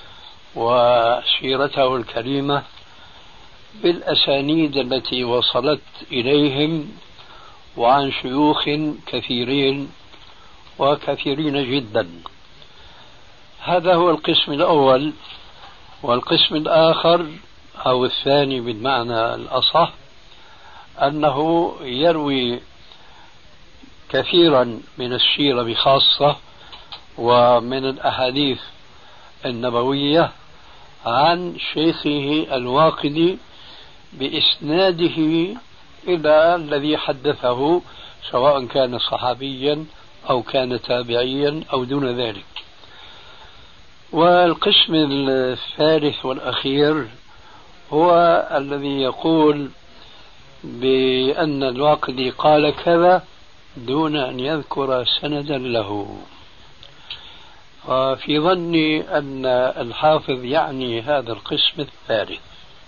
وسيرته الكريمة بالأسانيد التي وصلت إليهم وعن شيوخ كثيرين وكثيرين جدا. هذا هو القسم الأول. والقسم الآخر أو الثاني بالمعنى الأصح أنه يروي كثيرا من السيرة بخاصة ومن الأحاديث النبوية عن شيخه الواقدي بإسناده إلى الذي حدثه، سواء كان صحابيا أو كان تابعيا أو دون ذلك. والقسم الثالث والأخير هو الذي يقول بأن الواقدي قال كذا دون أن يذكر سندا له. وفي ظني أن الحافظ يعني هذا القسم الثالث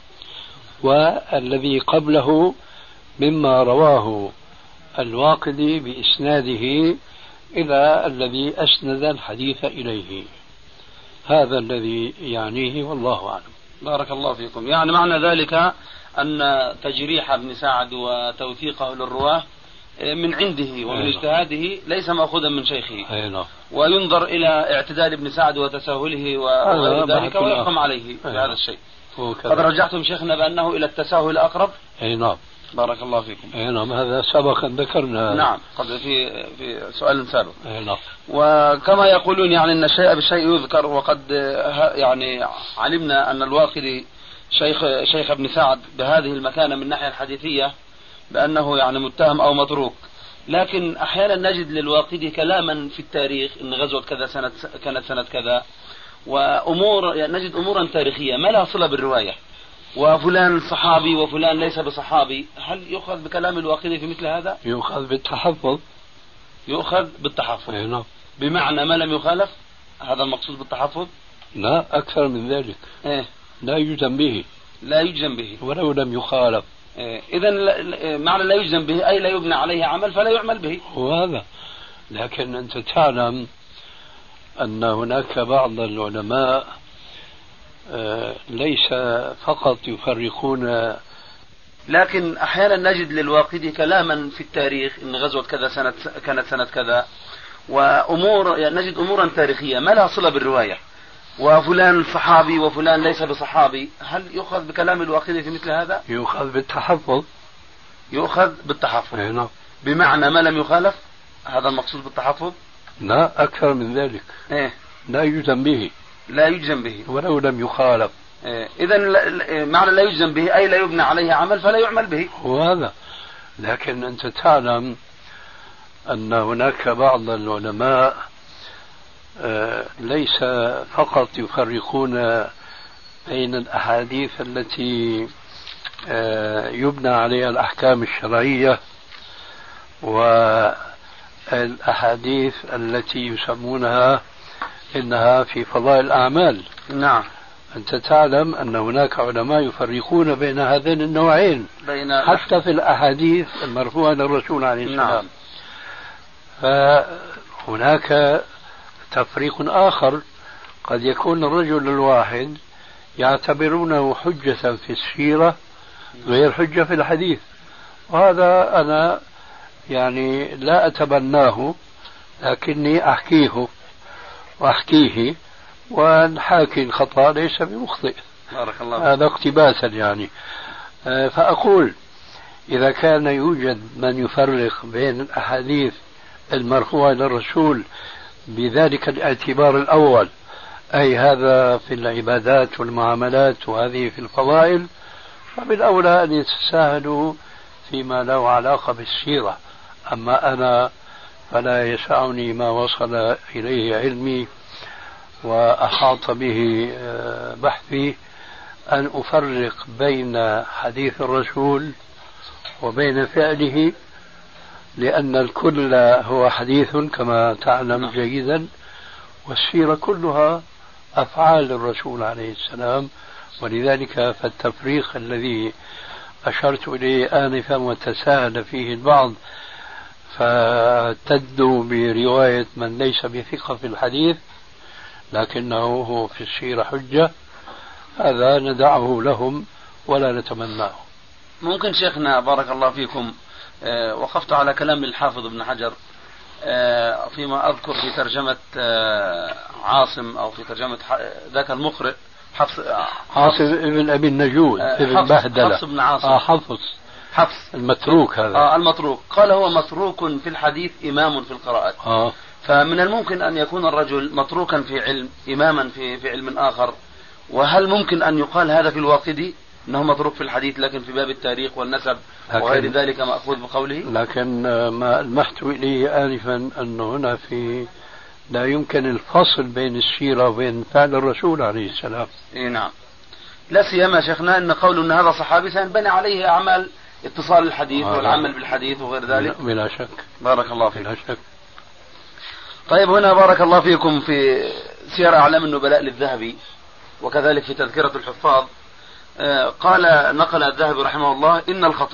والذي قبله مما رواه الواقدي بإسناده إلى الذي أسند الحديث إليه. هذا الذي يعنيه والله أعلم. بارك الله فيكم. يعني معنى ذلك أن تجريح ابن سعد وتوثيقه للرواة من عنده ومن اجتهاده ليس مأخوذا من شيخه، وينظر إلى اعتدال ابن سعد وتساهله وغير ذلك ويحكم عليه بهذا الشيء. قد رجعتم شيخنا بأنه إلى التساهل أقرب. نعم. بارك الله فيكم. نعم هذا سبقا ذكرنا. نعم قبل في سؤال سابق. نعم. وكما يقولون يعني أن الشيء بالشيء يذكر، وقد يعني علمنا أن الواقدي شيخ ابن سعد بهذه المكانة من الناحية الحديثية بأنه يعني متهم أو متروك، لكن أحيانا نجد للواقدي كلاما في التاريخ إن غزوة كذا كانت سنة كذا، وأمور يعني نجد أمورا تاريخية ما لها صلة بالرواية، وفلان صحابي وفلان ليس بصحابي. هل يؤخذ بكلام الواقدي في مثل هذا؟ يؤخذ بالتحفظ. يؤخذ بالتحفظ. نعم. بمعنى ما لم يخالف، هذا المقصود بالتحفظ؟ لا، أكثر من ذلك. لا يجزم به. لا يجزم به ولو لم يخالف. إذن معنى لا يجزم به أي لا يبنى عليه عمل فلا يعمل به. وهذا، لكن أنت تعلم أن هناك بعض العلماء ليس فقط يفرقون، لكن أحيانا نجد للواقدي كلاما في التاريخ إن غزوة كذا كانت سنة كذا، وأمور يعني نجد أمورا تاريخية ما لها صلة بالرواية، وفلان صحابي وفلان ليس بصحابي. هل يؤخذ بكلام الواقدي في مثل هذا؟ يؤخذ بالتحفظ. يؤخذ بالتحفظ. نعم. بمعنى ما لم يخالف، هذا المقصود بالتحفظ؟ لا، أكثر من ذلك. لا يجزم به. لا يجزم به ولو لم يخالف. إذن معنى لا يجزم به أي لا يبنى عليه عمل فلا يعمل به. وهذا، لكن أنت تعلم أن هناك بعض العلماء ليس فقط يفرقون بين الأحاديث التي يبنى عليها الأحكام الشرعية والأحاديث التي يسمونها إنها في فضائل الأعمال. نعم. أنت تعلم أن هناك علماء يفرقون بين هذين النوعين حتى في الأحاديث المرفوعة للرسول عليه السلام. فهناك تفريق آخر، قد يكون الرجل الواحد يعتبرونه حجة في السيرة غير حجة في الحديث، وهذا أنا يعني لا أتبناه، لكني أحكيه والحاكي الخطأ ليس بمخطئ. بارك الله. هذا اقتباسا يعني. فأقول إذا كان يوجد من يفرق بين الأحاديث المرفوعة للرسول بذلك الاعتبار الأول، أي هذا في العبادات والمعاملات وهذه في الفضائل، فبالأولى أن يتساهلوا فيما له علاقة بالسيرة. أما أنا فلا يسعني ما وصل إليه علمي وأحاط به بحثي أن أفرق بين حديث الرسول وبين فعله، لأن الكل هو حديث كما تعلم جيدا، والسيرة كلها أفعال الرسول عليه السلام. ولذلك فالتفريق الذي أشرت إليه آنفا وتساهل فيه البعض فاعتدوا برواية من ليس بثقة في الحديث لكنه هو في السيرة حجة، هذا ندعه لهم ولا نتمناه. ممكن شيخنا بارك الله فيكم، وقفت على كلام الحافظ ابن حجر فيما أذكر في ترجمة عاصم أو في ترجمة ذاك المقرئ عاصم ابن أبي النجود ابن بهدلة. حفص بن عاصم. حفص المتروك هذا. المتروك قال هو متروك في الحديث إمام في القراءات. فمن الممكن أن يكون الرجل متروكا في علم إماما في علم آخر، وهل ممكن أن يقال هذا في الواقدي أنه متروك في الحديث لكن في باب التاريخ والنسب وغير ذلك مأخوذ بقوله؟ لكن ما ألمحت إليه آنفا أن هنا لا يمكن الفصل بين السيرة وبين فعل الرسول عليه السلام. نعم. لا سيما شيخنا أن قول أن هذا صحابي سينبني عليه أعمال اتصال الحديث والعمل بالحديث وغير ذلك. بلا شك. بارك الله فيك. بلا شك. طيب هنا بارك الله فيكم في سير أعلام النبلاء للذهبي وكذلك في تذكرة الحفاظ قال نقل الذهبي رحمه الله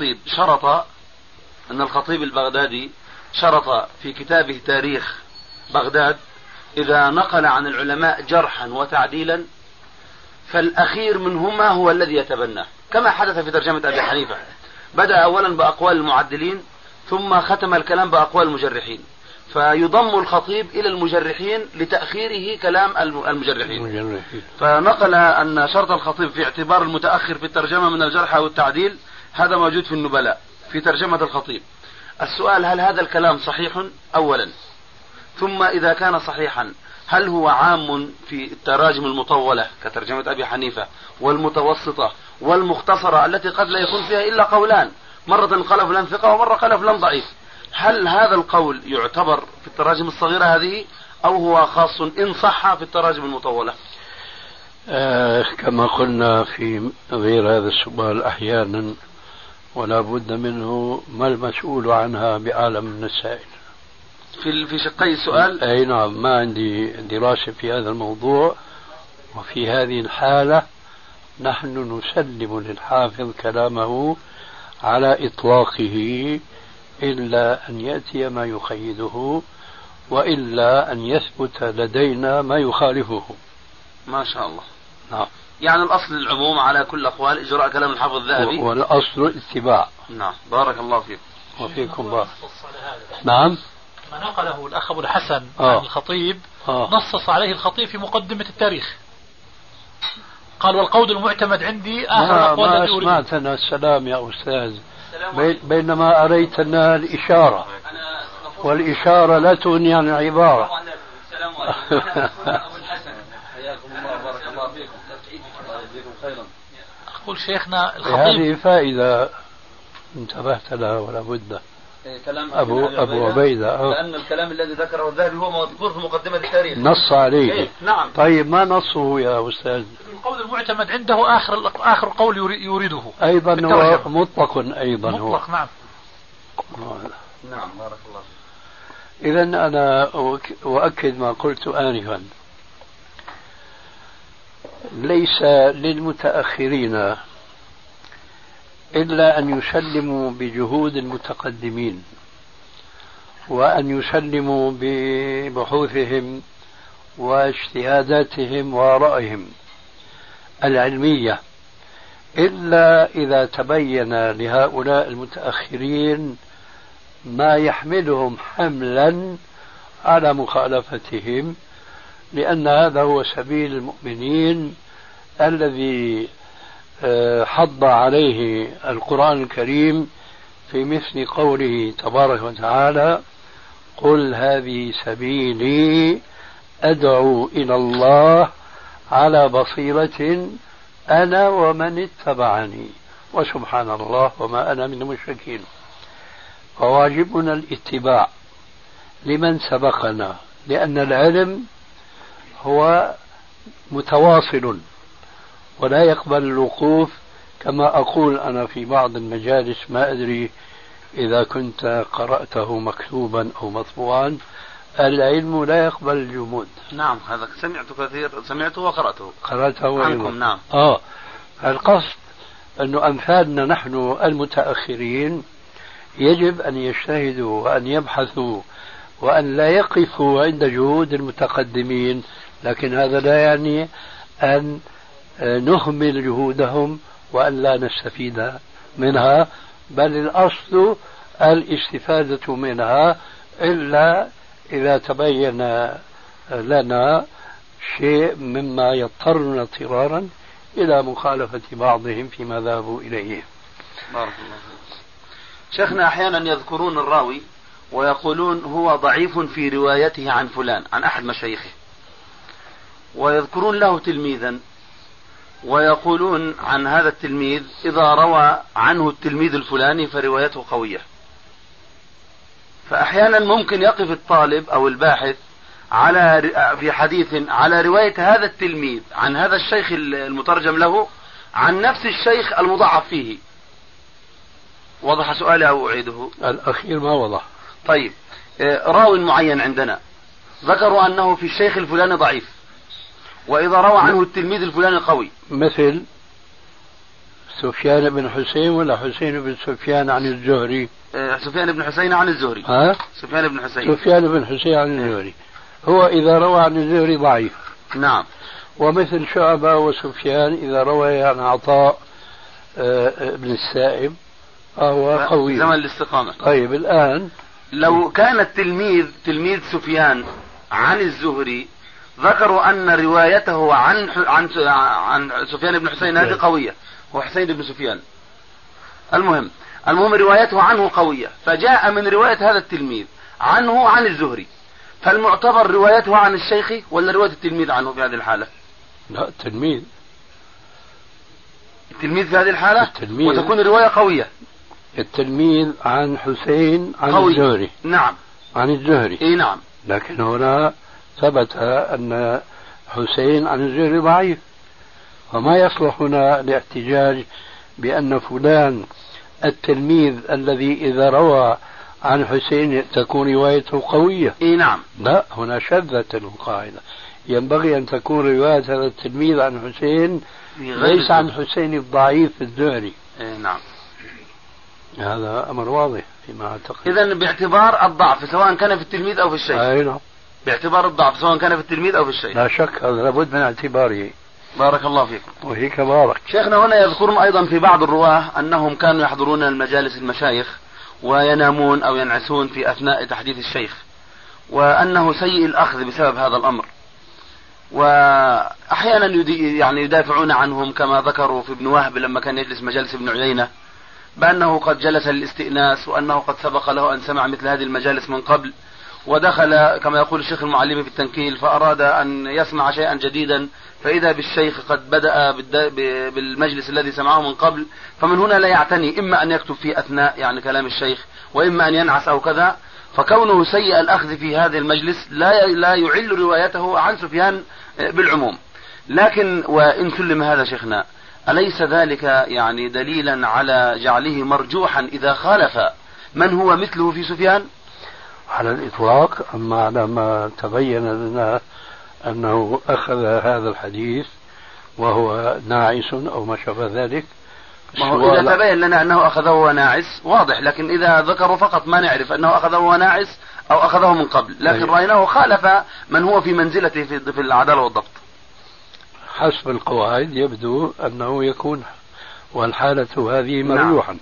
إن الخطيب البغدادي شرط في كتابه تاريخ بغداد إذا نقل عن العلماء جرحا وتعديلا فالأخير منهما هو الذي يتبناه، كما حدث في ترجمة أبي حنيفة، بدأ أولا بأقوال المعدلين ثم ختم الكلام بأقوال المجرحين، فيضم الخطيب إلى المجرحين لتأخيره كلام المجرحين. فنقل أن شرط الخطيب في اعتبار المتأخر في الترجمة من الجرح أو التعديل هذا موجود في النبلاء في ترجمة الخطيب. السؤال هل هذا الكلام صحيح أولا؟ ثم إذا كان صحيحا هل هو عام في التراجم المطولة كترجمة أبي حنيفة والمتوسطة والمختصرة التي قد لا يكون فيها إلا قولان، مرة قال فلان ثقة ومرة قال فلان ضعيف. هل هذا القول يعتبر في التراجم الصغيرة هذه أو هو خاص إن صح في التراجم المطولة؟ كما قلنا في غير هذا السؤال أحيانا ولا بد منه، ما المسؤول عنها بأعلم من السائل. في شقي السؤال أي نعم، ما عندي دراسة في هذا الموضوع. وفي هذه الحالة نحن نسلم للحافظ كلامه على إطلاقه إلا أن يأتي ما يقيده، وإلا أن يثبت لدينا ما يخالفه. ما شاء الله. نعم. يعني الأصل العموم على كل أقوال إجراء كلام الحافظ الذهبي، والأصل الاتباع. نعم. بارك الله فيك. وفيكم بارك. نعم. ما نقله الأخ أبو الحسن عن الخطيب نصص عليه الخطيب في مقدمة التاريخ، قال والقول المعتمد عندي آخر الأقوال الذي أريد. ما سمعتنا السلام يا أستاذ، بينما أريتنا الإشارة، والإشارة لا تغني عن العبارة. السلام عليكم. أبو الحسن حياكم الله، بارك الله فيكم، جزاكم خيرا. أقول شيخنا الخطيب هذه فائدة انتبهت لها ولا بد. كلام أبو عبيدة لأن الكلام الذي ذكره الذهبي هو مذكور في مقدمة التاريخ، نص عليه. نعم. طيب ما نصه يا أستاذ؟ القول المعتمد عنده آخر قول يريده أيضا هو مطلق، أيضا مطلق. هو نعم. نعم. بارك الله فيك. إذا أنا أؤكد ما قلت آنفا، ليس للمتأخرين إلا أن يسلموا بجهود المتقدمين، وأن يسلموا ببحوثهم واجتهاداتهم ورأيهم العلمية، إلا إذا تبين لهؤلاء المتأخرين ما يحملهم حملا على مخالفتهم، لأن هذا هو سبيل المؤمنين الذي حض عليه القرآن الكريم في مثل قوله تبارك وتعالى: قل هذه سبيلي أدعو إلى الله على بصيرة أنا ومن اتبعني وسبحان الله وما أنا من المشركين. فواجبنا الاتباع لمن سبقنا، لأن العلم هو متواصل ولا يقبل الوقوف، كما أقول أنا في بعض المجالس، ما أدري إذا كنت قرأته مكتوبا أو مطبوعا: العلم لا يقبل الجمود. نعم، هذا سمعته كثير، سمعته وقرأته. قرأته عنكم. نعم. القصد أنه أمثالنا نحن المتأخرين يجب أن يجتهدوا وأن يبحثوا وأن لا يقفوا عند جهود المتقدمين، لكن هذا لا يعني أن نهمل جهودهم وأن لا نستفيد منها، بل الأصل الاستفادة منها، إلا إذا تبين لنا شيء مما يضطرنا اضطرارا إلى مخالفة بعضهم فيما ذهبوا إليه. بارك الله فيك. شيخنا أحيانا يذكرون الراوي ويقولون هو ضعيف في روايته عن فلان، عن أحد مشايخه، ويذكرون له تلميذا ويقولون عن هذا التلميذ إذا روى عنه التلميذ الفلاني فروايته قوية. فأحيانا ممكن يقف الطالب أو الباحث في حديث على رواية هذا التلميذ عن هذا الشيخ المترجم له عن نفس الشيخ المضاعف فيه. وضح سؤالي أو أعيده؟ الأخير ما وضح. طيب، راو معين عندنا ذكروا أنه في الشيخ الفلاني ضعيف، وإذا روى عنه التلميذ الفلاني قوي، مثل سفيان بن حسين ولا حسين بن سفيان عن الزهري؟ سفيان بن حسين عن الزهري. سفيان بن حسين عن الزهري، هو إذا روى عن الزهري ضعيف. نعم. ومثل شعبة وسفيان إذا روى عن عطاء بن السائب هو قوي، زمن الاستقامة. طيب، الآن لو كان التلميذ تلميذ سفيان عن الزهري ذكروا أن روايته عن سفيان بن حسين هذه قوية، هو حسين بن سفيان، المهم روايته عنه قوية، فجاء من رواية هذا التلميذ عنه عن الزهري، فالمعتبر روايته عن الشيخ ولا رواية التلميذ عنه في هذه الحالة؟ لا، التلميذ. التلميذ في هذه الحالة التلميذ وتكون الرواية قوية. التلميذ عن حسين عن قوي. الزهري. نعم. عن الزهري. اي نعم. لكن هنا ثبت أن حسين عن الزهري ضعيف، وما يصلح هنا الاحتجاج بأن فلان التلميذ الذي إذا روى عن حسين تكون روايته قوية. اي نعم. لا، هنا شذت القاعدة. ينبغي أن تكون رواية هذا التلميذ عن حسين ليس عن حسين الضعيف الزهري. اي نعم. هذا أمر واضح فيما أعتقد. إذن باعتبار الضعف سواء كان في التلميذ أو في الشيخ. أي نعم. باعتبار الضعف سواء كان في التلميذ أو في الشيخ. لا شك، هذا لابد من اعتباره. بارك الله فيكم. وهيك بارك. شيخنا هنا يذكرون أيضا في بعض الرواة أنهم كانوا يحضرون المجالس المشايخ وينامون أو ينعسون في أثناء تحديث الشيخ، وأنه سيء الأخذ بسبب هذا الأمر، وأحيانا يعني يدافعون عنهم كما ذكروا في ابن وهب لما كان يجلس مجالس ابن عيينة بأنه قد جلس للاستئناس، وأنه قد سبق له أن سمع مثل هذه المجالس من قبل، ودخل كما يقول الشيخ المعلمي في التنكيل فأراد أن يسمع شيئا جديدا، فإذا بالشيخ قد بدأ بالمجلس الذي سمعه من قبل، فمن هنا لا يعتني إما أن يكتب في أثناء يعني كلام الشيخ، وإما أن ينعس أو كذا، فكونه سيء الأخذ في هذا المجلس لا يعل روايته عن سفيان بالعموم. لكن وإن سلم هذا شيخنا، أليس ذلك يعني دليلا على جعله مرجوحا إذا خالف من هو مثله في سفيان؟ على الإطلاق. أما على ما تبين لنا أنه أخذ هذا الحديث وهو ناعس أو ما شابه ذلك، إذا تبين لنا أنه أخذه وناعس واضح، لكن إذا ذكروا فقط ما نعرف أنه أخذه وناعس أو أخذه من قبل، لكن رأيناه خالف من هو في منزلته في العدالة والضبط. حسب القواعد يبدو أنه يكون، والحالة هذه مرجوحا.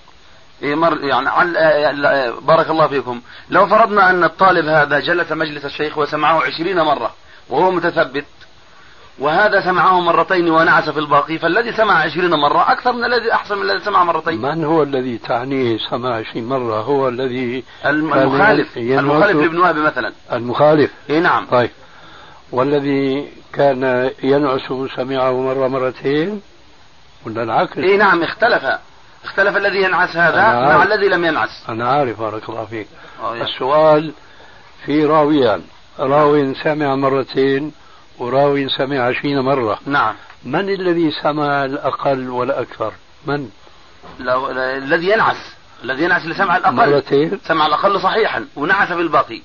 يعني بارك الله فيكم، لو فرضنا أن الطالب هذا جلس مجلس الشيخ وسمعه 20 مرة وهو متثبت، وهذا سمعه مرتين ونعس في الباقي، فالذي سمع 20 مرة أكثر من الذي أحسن من الذي سمع مرتين. من هو الذي تعنيه سمع 20 مرة؟ هو الذي المخالف لابن وهب مثلا. المخالف. إيه نعم. طيب، والذي كان ينعس سمعه مرة مرتين ولا العكس؟ إيه نعم، اختلف الذي ينعس هذا مع الذي لم ينعس. أنا عارف، بارك الله فيك. السؤال في راويان، راوي سمع مرتين وراوي سمع 20 مرة. نعم. من الذي سمع الأقل والأكثر؟ من؟ الذي ينعس اللي سمع الأقل مرتين، سمع الأقل صحيحا ونعس بالباقي.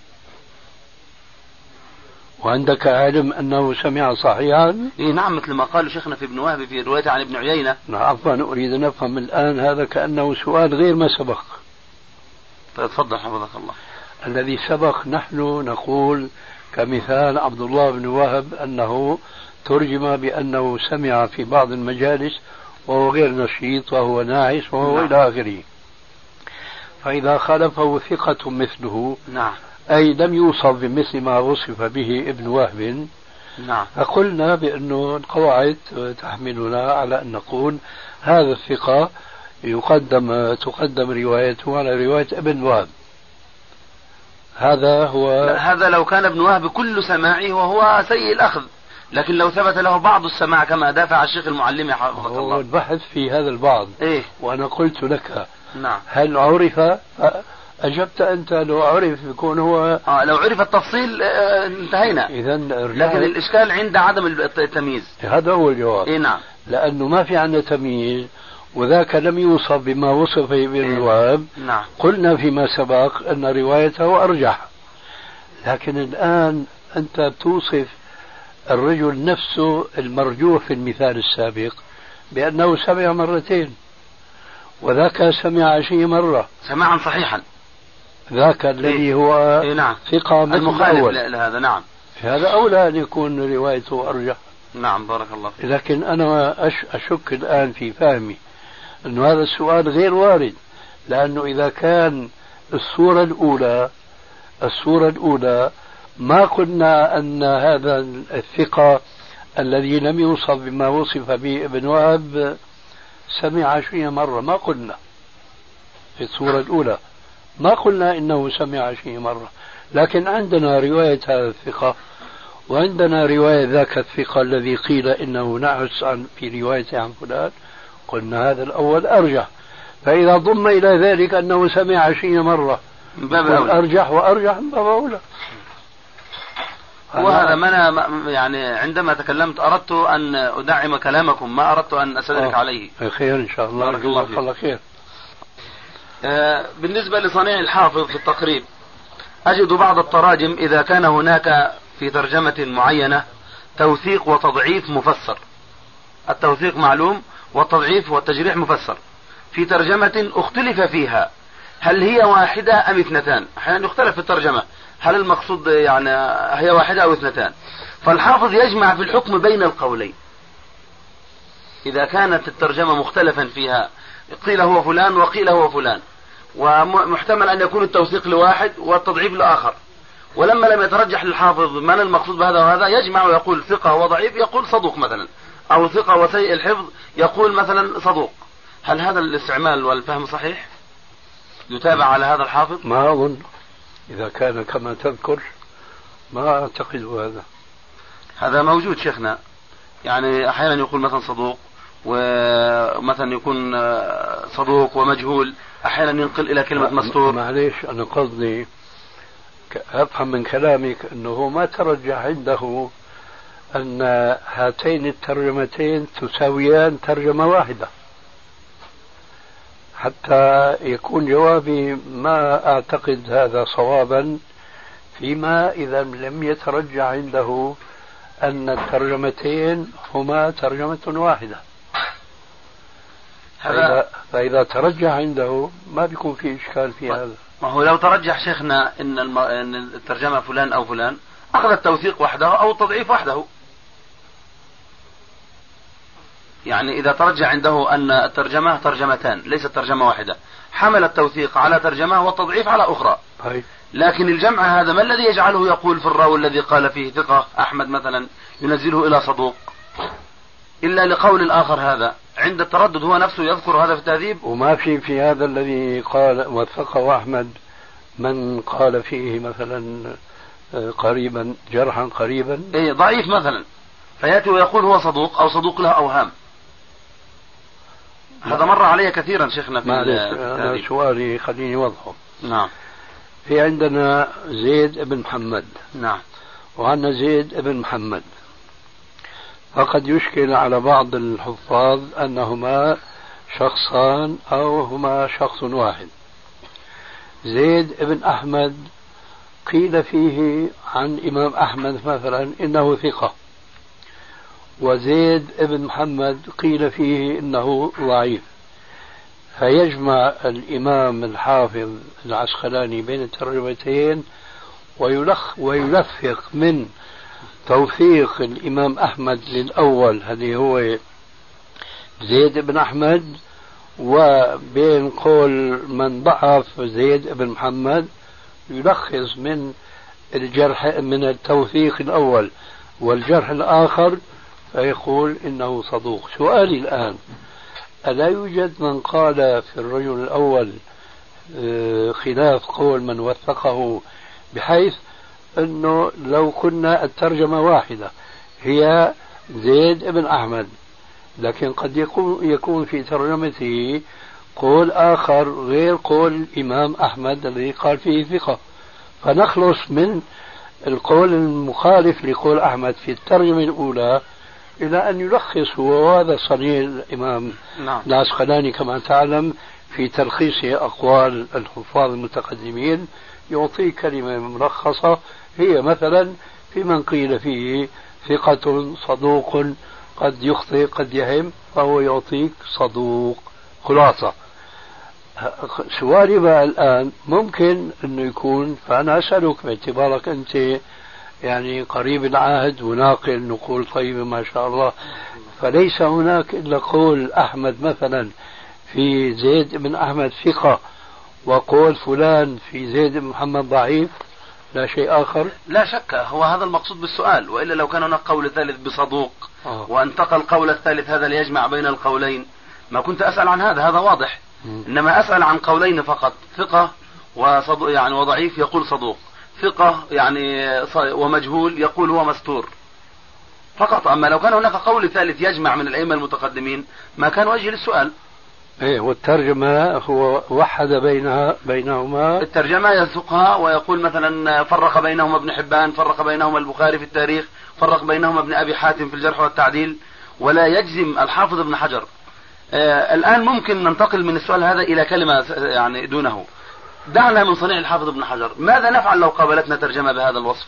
وعندك علم أنه سمع صحيحا؟ إيه نعم، مثل ما قال شيخنا في ابن وهب في روايته عن ابن عيينة. عفوا، أريد أن نفهم الآن، هذا كأنه سؤال غير ما سبق. تفضل حفظك الله. الذي سبق نحن نقول كمثال عبد الله بن وهب أنه ترجم بأنه سمع في بعض المجالس وهو غير نشيط وهو ناعس وهو إلى آخره. فإذا خالفه ثقة مثله، نعم، أي لم يوصف بمثل ما وصف به ابن وهب، نعم، فقلنا بأنه القواعد تحملنا على أن نقول هذا الثقة تقدم روايته على رواية ابن وهب. هذا هو. هذا لو كان ابن وهب كل سماعه وهو سيء الأخذ، لكن لو ثبت له بعض السماع كما دافع الشيخ المعلمي حفظك الله. البحث في هذا البعض. إيه؟ وأنا قلت لك نعم، هل عرف؟ أجبت أنت لو عرف يكون هو. لو عرف التفصيل انتهينا. لكن الإشكال عند عدم التمييز. هذا هو الجواب. إيه نعم. لأنه ما في عندنا تمييز، وذاك لم يوصف بما وصف ابن وهب. نعم. قلنا فيما سبق أن روايته أرجح، لكن الآن أنت بتوصف الرجل نفسه المرجوح في المثال السابق بأنه سمع مرتين، وذاك سمع 20 مرة سماعا صحيحا، ذاك الذي هو نعم ثقة المخالف لهذا. نعم، هذا أولى أن يكون روايته أرجح. نعم، بارك الله فيك. لكن أنا أشك الآن في فهمي أن هذا السؤال غير وارد، لأنه إذا كان الصورة الأولى ما قلنا أن هذا الثقة الذي لم يوصف بما وصف به ابن وهب سمع 20 مرة، ما قلنا في الصورة الأولى، ما قلنا إنه سمع 20 مرة. لكن عندنا رواية هذا الثقة، وعندنا رواية ذاك الثقة الذي قيل إنه نعس في روايته عن فلان، قلنا هذا الأول أرجح، فإذا ضم إلى ذلك أنه سمع 20 مرة أرجح وأرجح من باب أولى. وهذا ما أنا يعني عندما تكلمت أردت أن أدعم كلامكم، ما أردت أن أستدرك عليه. خير إن شاء الله. بارك الله خير. بالنسبة لصنيع الحافظ في التقريب، أجد بعض التراجم إذا كان هناك في ترجمة معينة توثيق وتضعيف مفسر، التوثيق معلوم والتضعيف والتجريح مفسر، في ترجمة اختلف فيها هل هي واحدة أم اثنتان، أحيانا يختلف في الترجمة هل المقصود يعني هي واحدة أو اثنتان، فالحافظ يجمع في الحكم بين القولين. إذا كانت الترجمة مختلفا فيها قيل هو فلان وقيل هو فلان، ومحتمل أن يكون التوثيق لواحد والتضعيف لآخر، ولما لم يترجح للحافظ من المقصود بهذا وهذا يجمع ويقول ثقة وضعيف يقول صدوق مثلا، أو ثقة وسيء الحفظ يقول مثلا صدوق. هل هذا الاستعمال والفهم صحيح؟ يتابع على هذا الحافظ؟ ما أظن، إذا كان كما تذكر ما أعتقد هذا موجود شيخنا، يعني أحيانا يقول مثلا صدوق، ومثلا يكون صدوق ومجهول، أحيانا ينقل إلى كلمة مستور. معليش أنا قصدي أفهم من كلامك أنه ما ترجح عنده أن هاتين الترجمتين تساويان ترجمة واحدة، حتى يكون جوابي ما أعتقد هذا صوابا، فيما إذا لم يترجح عنده أن الترجمتين هما ترجمة واحدة. فإذا ترجح عنده ما بيكون في إشكال في هذا. ما هو لو ترجح شيخنا إن الترجمة فلان أو فلان أخذ التوثيق وحده أو التضعيف وحده، يعني إذا ترجح عنده أن الترجمة ترجمتان ليست ترجمة واحدة، حمل التوثيق على ترجمة والتضعيف على أخرى. لكن الجمع هذا ما الذي يجعله يقول في الراوي الذي قال فيه ثقة أحمد مثلا ينزله إلى صدوق إلا لقول الآخر هذا؟ عند التردد هو نفسه يذكر هذا في التهذيب. وما في هذا الذي قال وثقه أحمد من قال فيه مثلا قريبا جرحا قريبا ضعيف مثلا، فيأتي ويقول هو صدوق أو صدوق له أوهام. هذا مر علي كثيرا شيخنا في أنا سؤالي خليني وضحه. نعم. في عندنا زيد بن محمد. نعم. وعندنا زيد بن محمد، فقد يشكل على بعض الحفاظ أنهما شخصان أو هما شخص واحد. زيد بن أحمد قيل فيه عن إمام أحمد مثلا إنه ثقة، وزيد بن محمد قيل فيه إنه ضعيف، فيجمع الإمام الحافظ العسقلاني بين الترجمتين ويلفق من توثيق الإمام أحمد للأول الذي هو زيد بن أحمد، وبين قول من ضعف زيد بن محمد يلخص من الجرح من التوثيق الأول والجرح الآخر فيقول إنه صدوق. سؤالي الآن، ألا يوجد من قال في الرجل الأول خلاف قول من وثقه، بحيث أنه لو كنا الترجمة واحدة هي زيد بن أحمد، لكن قد يكون في ترجمته قول آخر غير قول الإمام أحمد الذي قال فيه ثقة، فنخلص من القول المخالف لقول أحمد في الترجمة الأولى إلى أن يلخص هو هذا صنيع الإمام العسقلاني كما تعلم في تلخيص أقوال الحفاظ المتقدمين، يعطي كلمة ملخصة هي مثلا في من قيل فيه ثقة صدوق قد يخطئ قد يهم، فهو يعطيك صدوق خلاصة. سؤالي بقى الآن ممكن أنه يكون، فأنا أسألك باعتبارك أنت يعني قريب العهد وناقل نقول طيبة ما شاء الله، فليس هناك إلا قول أحمد مثلا في زيد بن أحمد ثقة وقول فلان في زيد بن محمد ضعيف، لا شيء آخر؟ لا شك هو هذا المقصود بالسؤال، وإلا لو كان هناك قول ثالث بصدوق وانتقل القول الثالث هذا ليجمع بين القولين ما كنت أسأل عن هذا، هذا واضح. إنما أسأل عن قولين فقط، ثقة وصدوق يعني وضعيف يقول صدوق، ثقة يعني ومجهول يقول هو مستور. فقط. أما لو كان هناك قول ثالث يجمع من الأئمة المتقدمين ما كان وجه للسؤال. ايه، والترجمة هو وحد بينهما. الترجمة يسوقها ويقول مثلا فرق بينهما ابن حبان، فرق بينهما البخاري في التاريخ، فرق بينهما ابن أبي حاتم في الجرح والتعديل، ولا يجزم الحافظ ابن حجر. الآن ممكن ننتقل من السؤال هذا إلى كلمة يعني دونه. دعنا من صنيع الحافظ ابن حجر، ماذا نفعل لو قابلتنا ترجمة بهذا الوصف؟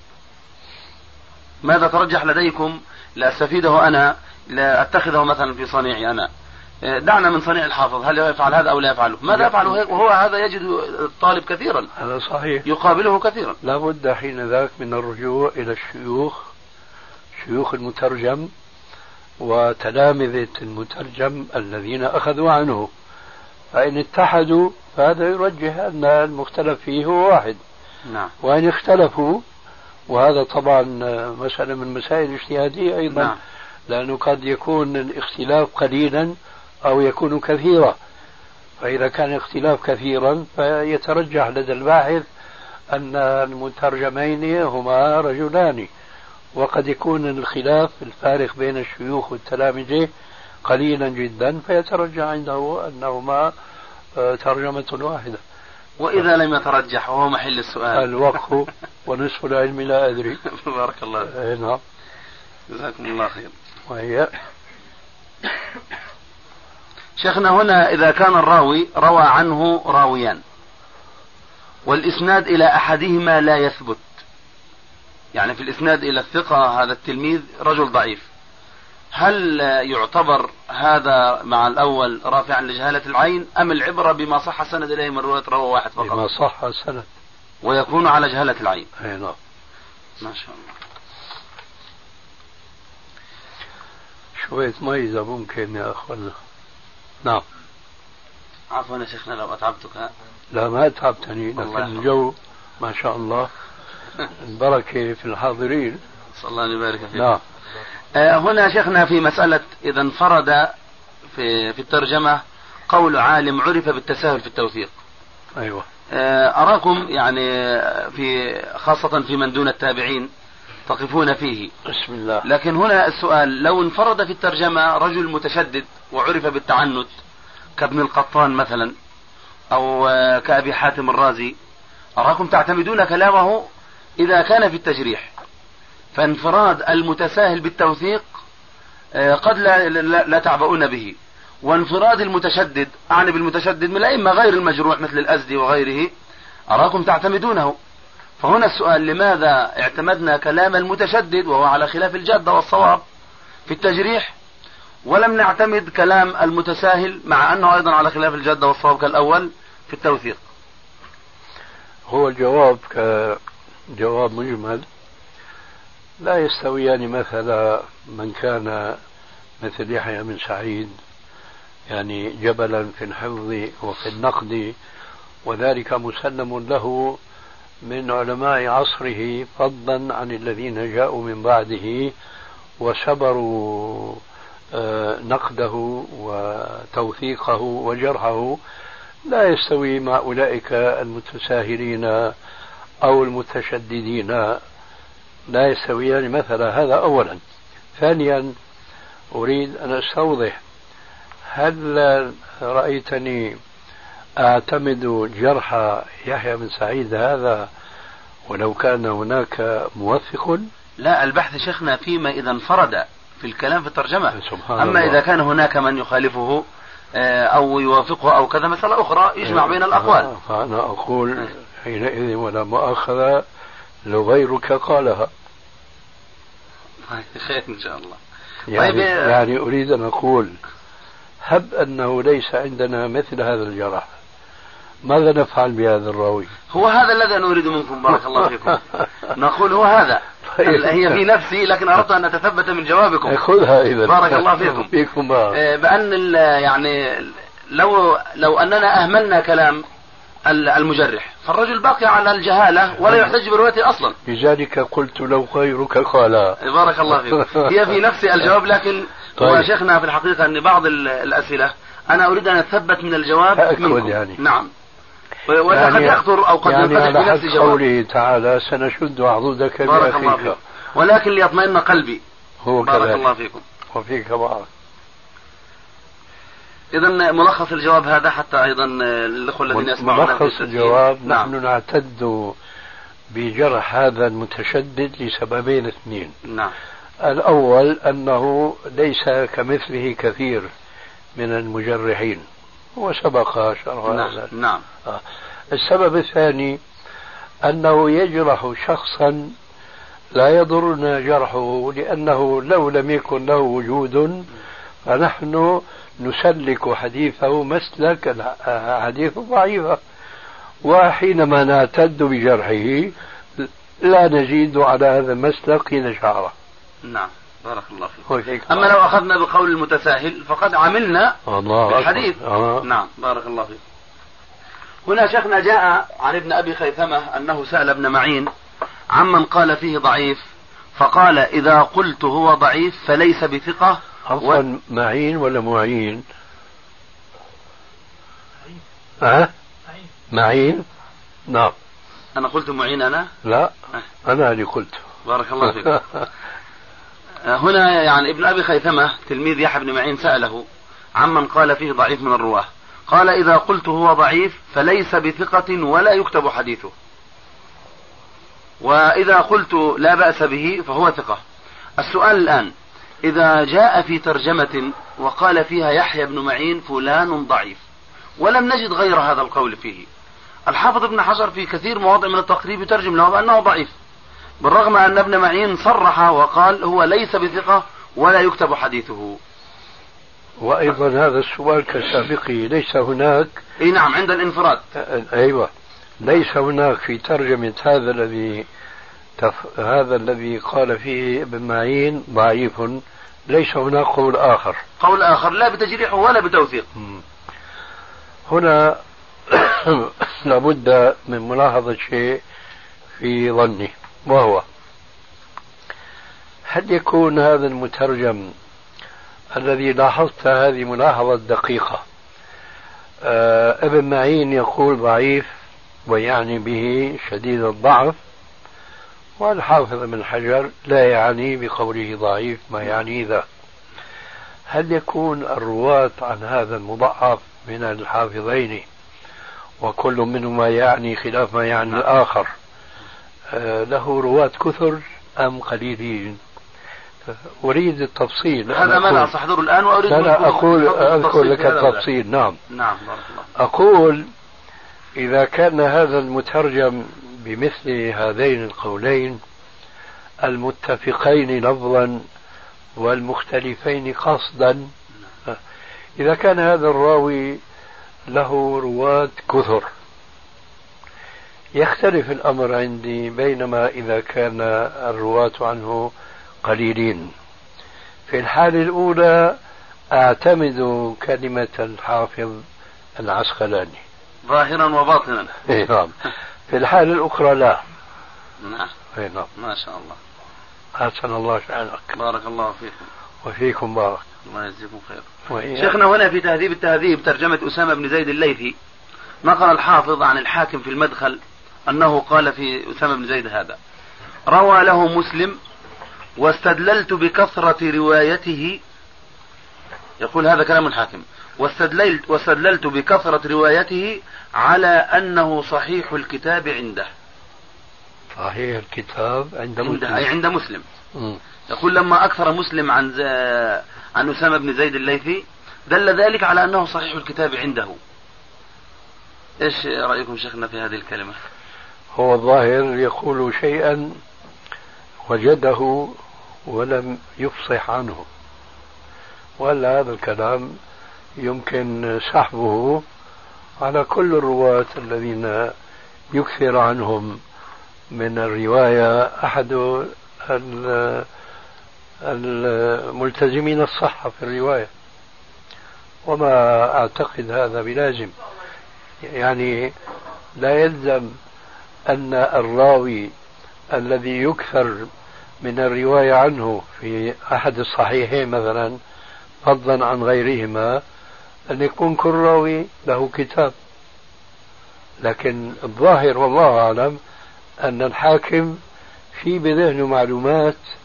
ماذا ترجح لديكم لأستفيده أنا، لأتخذه مثلا في صنيعي أنا؟ دعنا من صنيع الحافظ، هل يفعل هذا أو لا يفعله؟ ماذا يفعل وهو هذا يجد الطالب كثيرا، هذا صحيح، يقابله كثيرا. لا بد حين ذاك من الرجوع إلى شيوخ المترجم وتلامذة المترجم الذين أخذوا عنه، فإن اتحدوا فهذا يرجح أن المختلف فيه هو واحد. نعم. وإن اختلفوا، وهذا طبعا مسألة من مسائل الاجتهادية أيضا. نعم. لأنه قد يكون الاختلاف قليلا أو يكون كثيرا، فإذا كان الاختلاف كثيرا فيترجح لدى الباحث أن المترجمين هما رجلان، وقد يكون الخلاف الفارق بين الشيوخ والتلامذة قليلا جدا فيترجح عنده أنهما ترجمة واحدة. وإذا لم يترجح وهو محل السؤال؟ الوقف ونصف العلم لا أدري. بارك الله فيك. نعم، جزاكم الله خير. وهي شيخنا هنا إذا كان الراوي روى عنه راويان والإسناد إلى أحدهما لا يثبت، يعني في الإسناد إلى الثقة هذا التلميذ رجل ضعيف، هل يعتبر هذا مع الأول رافعا لجهالة العين، أم العبرة بما صح سند إليه من رواية راوي واحد فقط؟ بما صح سند ويكون على جهالة العين. أي نعم. ما شاء الله. شوية ميزة ممكن يا أخوانا. نعم. عفوا يا شيخنا لو أتعبتك. لا ما أتعبتني، لكن الجو ما شاء الله البركة في الحاضرين. صلى الله أن يبارك فيك. نعم. هنا شيخنا في مسألة إذا انفرد في الترجمة قول عالم عرف بالتساهل في التوثيق. أيوة. أراكم يعني في خاصة في من دون التابعين تقفون فيه. بسم الله. لكن هنا السؤال، لو انفرد في الترجمة رجل متشدد وعرف بالتعنت كابن القطان مثلا أو كأبي حاتم الرازي، أراكم تعتمدون كلامه إذا كان في التجريح، فانفراد المتساهل بالتوثيق قد لا تعبؤون به، وانفراد المتشدد، أعني بالمتشدد من الأئمة غير المجروح مثل الأزدي وغيره، أراكم تعتمدونه. فهنا السؤال، لماذا اعتمدنا كلام المتشدد وهو على خلاف الجادة والصواب في التجريح، ولم نعتمد كلام المتساهل مع أنه أيضا على خلاف الجادة والصواب كالأول في التوثيق؟ هو الجواب كجواب مجمل، لا يستويان مثلا من كان مثل يحيى بن سعيد يعني جبلا في الحفظ وفي النقد، وذلك مسلم له من علماء عصره فضلا عن الذين جاءوا من بعده وسبروا نقده وتوثيقه وجرحه. لا يستوي مع أولئك المتساهلين أو المتشددين، لا يستويان مثلا. هذا أولا. ثانيا أريد أن أستوضح، هل رأيتني أعتمد جرح يحيى بن سعيد هذا ولو كان هناك موثق؟ لا، البحث شيخنا فيما إذا انفرد في الكلام في الترجمة. أما الله. إذا كان هناك من يخالفه أو يوافقه أو كذا مسألة أخرى يجمع بين الأقوال. فأنا أقول حينئذ ولا مؤاخذة لو غيرك قالها. خير إن شاء الله. يعني أريد أن أقول، هب أنه ليس عندنا مثل هذا الجرح، ماذا نفعل بهذا الراوي؟ هو هذا الذي نريد منكم، بارك الله فيكم. نقول هو هذا. هي في نفسي، لكن أردت أن نتثبت من جوابكم. خذها إذا. بارك الله فيكم. بأن يعني لو أننا أهملنا كلام المجرح فالرجل باقي على الجهالة ولا يحتج بروايته أصلا. لذلك قلت لو غيرك قال. بارك الله فيك. هي في نفسي الجواب، لكن هو شيخنا في الحقيقة أن بعض الأسئلة أنا أريد أن أتثبت من الجواب منكم. يعني. نعم. وقد يخطر أو قد ينفتح في نفسي جواب. قوله تعالى سنشد عضدك بأخيك. ولكن ليطمئن قلبي هو بارك كذلك. الله فيكم. وفيك بارك. إذا ملخص الجواب هذا حتى أيضا الأخوة الذين يسمعون. ملخص الجواب نعم. نحن نعتد بجرح هذا المتشدد لسببين اثنين. نعم. الأول أنه ليس كمثله كثير من المجرحين وسبق شرح هذا. نعم. السبب الثاني أنه يجرح شخصا لا يضرنا جرحه، لأنه لو لم يكن له وجود فنحن نسلك حديثه مسلك الحديث ضعيفة، وحينما نعتد بجرحه لا نزيد على هذا المسلك حين شعره. نعم بارك الله فيك. أما لو أخذنا بقول المتساهل فقد عملنا بالحديث. نعم بارك الله فيك. هنا شيخنا جاء عن ابن أبي خيثمة أنه سأل ابن معين عمن قال فيه ضعيف فقال إذا قلت هو ضعيف فليس بثقة. عفوا معين ولا معين؟ معين. نعم. أنا قلت معين أنا؟ لا أنا اللي قلت. بارك الله فيك. هنا يعني ابن أبي خيثمة تلميذ يحيى بن معين سأله عمن قال فيه ضعيف من الرواة، قال إذا قلت هو ضعيف فليس بثقة ولا يكتب حديثه، وإذا قلت لا بأس به فهو ثقة. السؤال الآن، إذا جاء في ترجمة وقال فيها يحيى بن معين فلان ضعيف ولم نجد غير هذا القول فيه، الحافظ ابن حجر في كثير مواضع من التقريب يترجم له بأنه ضعيف، بالرغم أن ابن معين صرح وقال هو ليس بثقة ولا يكتب حديثه. وأيضا هذا السؤال كسابقه، ليس هناك نعم عند الانفراد. أيوة، ليس هناك في ترجمة هذا الذي قال فيه ابن معين ضعيف، ليس هناك قول آخر لا بتجريح ولا بتوثيق. هنا لابد من ملاحظة شيء في ظني، وهو هل يكون هذا المترجم الذي لاحظت هذه ملاحظة دقيقة، ابن معين يقول ضعيف ويعني به شديد الضعف، والحافظ ابن حجر لا يعني بقوله ضعيف ما يعني ذا، هل يكون الرواة عن هذا المضعف من الحافظين وكل منهما يعني خلاف ما يعني الآخر له رواة كثر أم قليلين؟ أريد التفصيل. هذا ما لا أستحضره الآن وأريد أذكر لك التفصيل. نعم بارك الله. أقول إذا كان هذا المترجم بمثل هذين القولين المتفقين لفظا والمختلفين قصدا، إذا كان هذا الراوي له رواة كثر يختلف الأمر عندي، بينما إذا كان الرواة عنه قليلين. في الحالة الأولى أعتمد كلمة الحافظ العسقلاني ظاهرا وباطنا. نعم. في الحالة الأخرى لا. نعم. نعم. ما شاء الله. أحسن الله شأنك. بارك الله فيكم. وفيكم بارك. الله يجزيكم خير. شيخنا هنا في تهذيب التهذيب ترجمة أسامة بن زيد الليثي نقل الحافظ عن الحاكم في المدخل أنه قال في أسامة بن زيد هذا: روى له مسلم واستدللت بكثرة روايته، يقول هذا كلام الحاكم، واستدللت بكثرة روايته على أنه صحيح الكتاب عنده. صحيح الكتاب عند مسلم، أي عند مسلم. يقول لما أكثر مسلم عن أسامة بن زيد الليثي دل ذلك على أنه صحيح الكتاب عنده. إيش رأيكم شيخنا في هذه الكلمة؟ هو الظاهر يقول شيئا وجده ولم يفصح عنه، ولا هذا الكلام يمكن سحبه على كل الرواة الذين يكثر عنهم من الرواية أحد الملتزمين الصحة في الرواية، وما أعتقد هذا بلازم. يعني لا يلزم أن الراوي الذي يكثر من الرواية عنه في أحد الصحيحين مثلا فضلا عن غيرهما أن يكون كل راوي له كتاب، لكن الظاهر والله أعلم أن الحاكم في بذهنه معلومات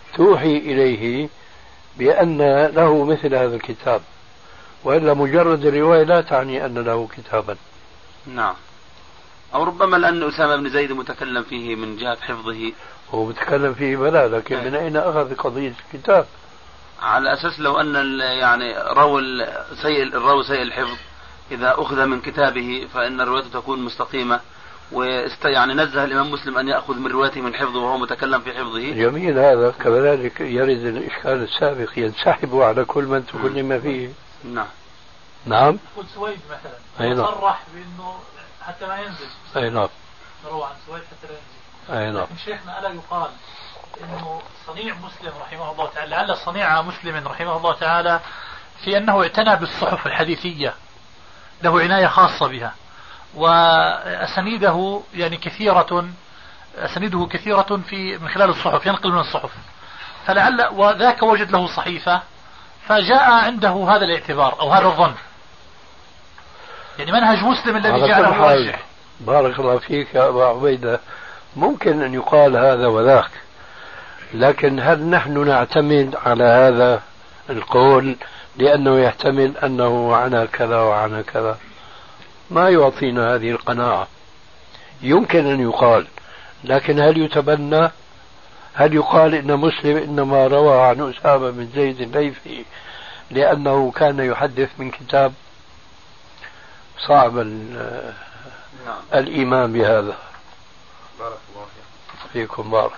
توحي إليه بأن له مثل هذا الكتاب، وإلا مجرد الرواية لا تعني أن له كتابا. نعم. أو ربما لأن أسامة بن زيد متكلم فيه من جهة حفظه. هو متكلم فيه بلا، لكن من أين أخذ قضية الكتاب؟ على أساس لو أن يعني الراوي سيء الحفظ إذا أخذ من كتابه فإن روايته تكون مستقيمة، يعني نزه الإمام مسلم أن يأخذ من روايته من حفظه وهو متكلم في حفظه. جميل هذا. كذلك يرد الإشكال السابق ينسحب على كل من تكلم فيه. نعم. نعم. قل سويد مثلا صرح بأنه حتى ما ينزل. أي نعم. روى عن سويد حتى لا ينزل. أي نعم. لكن شيخنا ألا يقال إنه صنيع مسلم رحمه الله تعالى، لعل صنيع مسلم رحمه الله تعالى في أنه اعتنى بالصحف الحديثية، له عناية خاصة بها، وأسانيده يعني أسانيده كثيرة من خلال الصحف، ينقل من الصحف، فلعل وذاك وجد له صحيفة فجاء عنده هذا الاعتبار أو هذا الظن، يعني منهج مسلم الذي جعله مرجح. بارك الله فيك يا أبا عبيدة، ممكن أن يقال هذا وذاك، لكن هل نحن نعتمد على هذا القول لأنه يحتمل أنه عنا كذا وعنا كذا؟ ما يعطينا هذه القناعة. يمكن أن يقال، لكن هل يتبنى؟ هل يقال إن مسلم إنما روى عن أسامة بن زيد الليثي لأنه كان يحدث من كتاب؟ صعب الإيمان بهذا. بارك الله فيكم. بارك.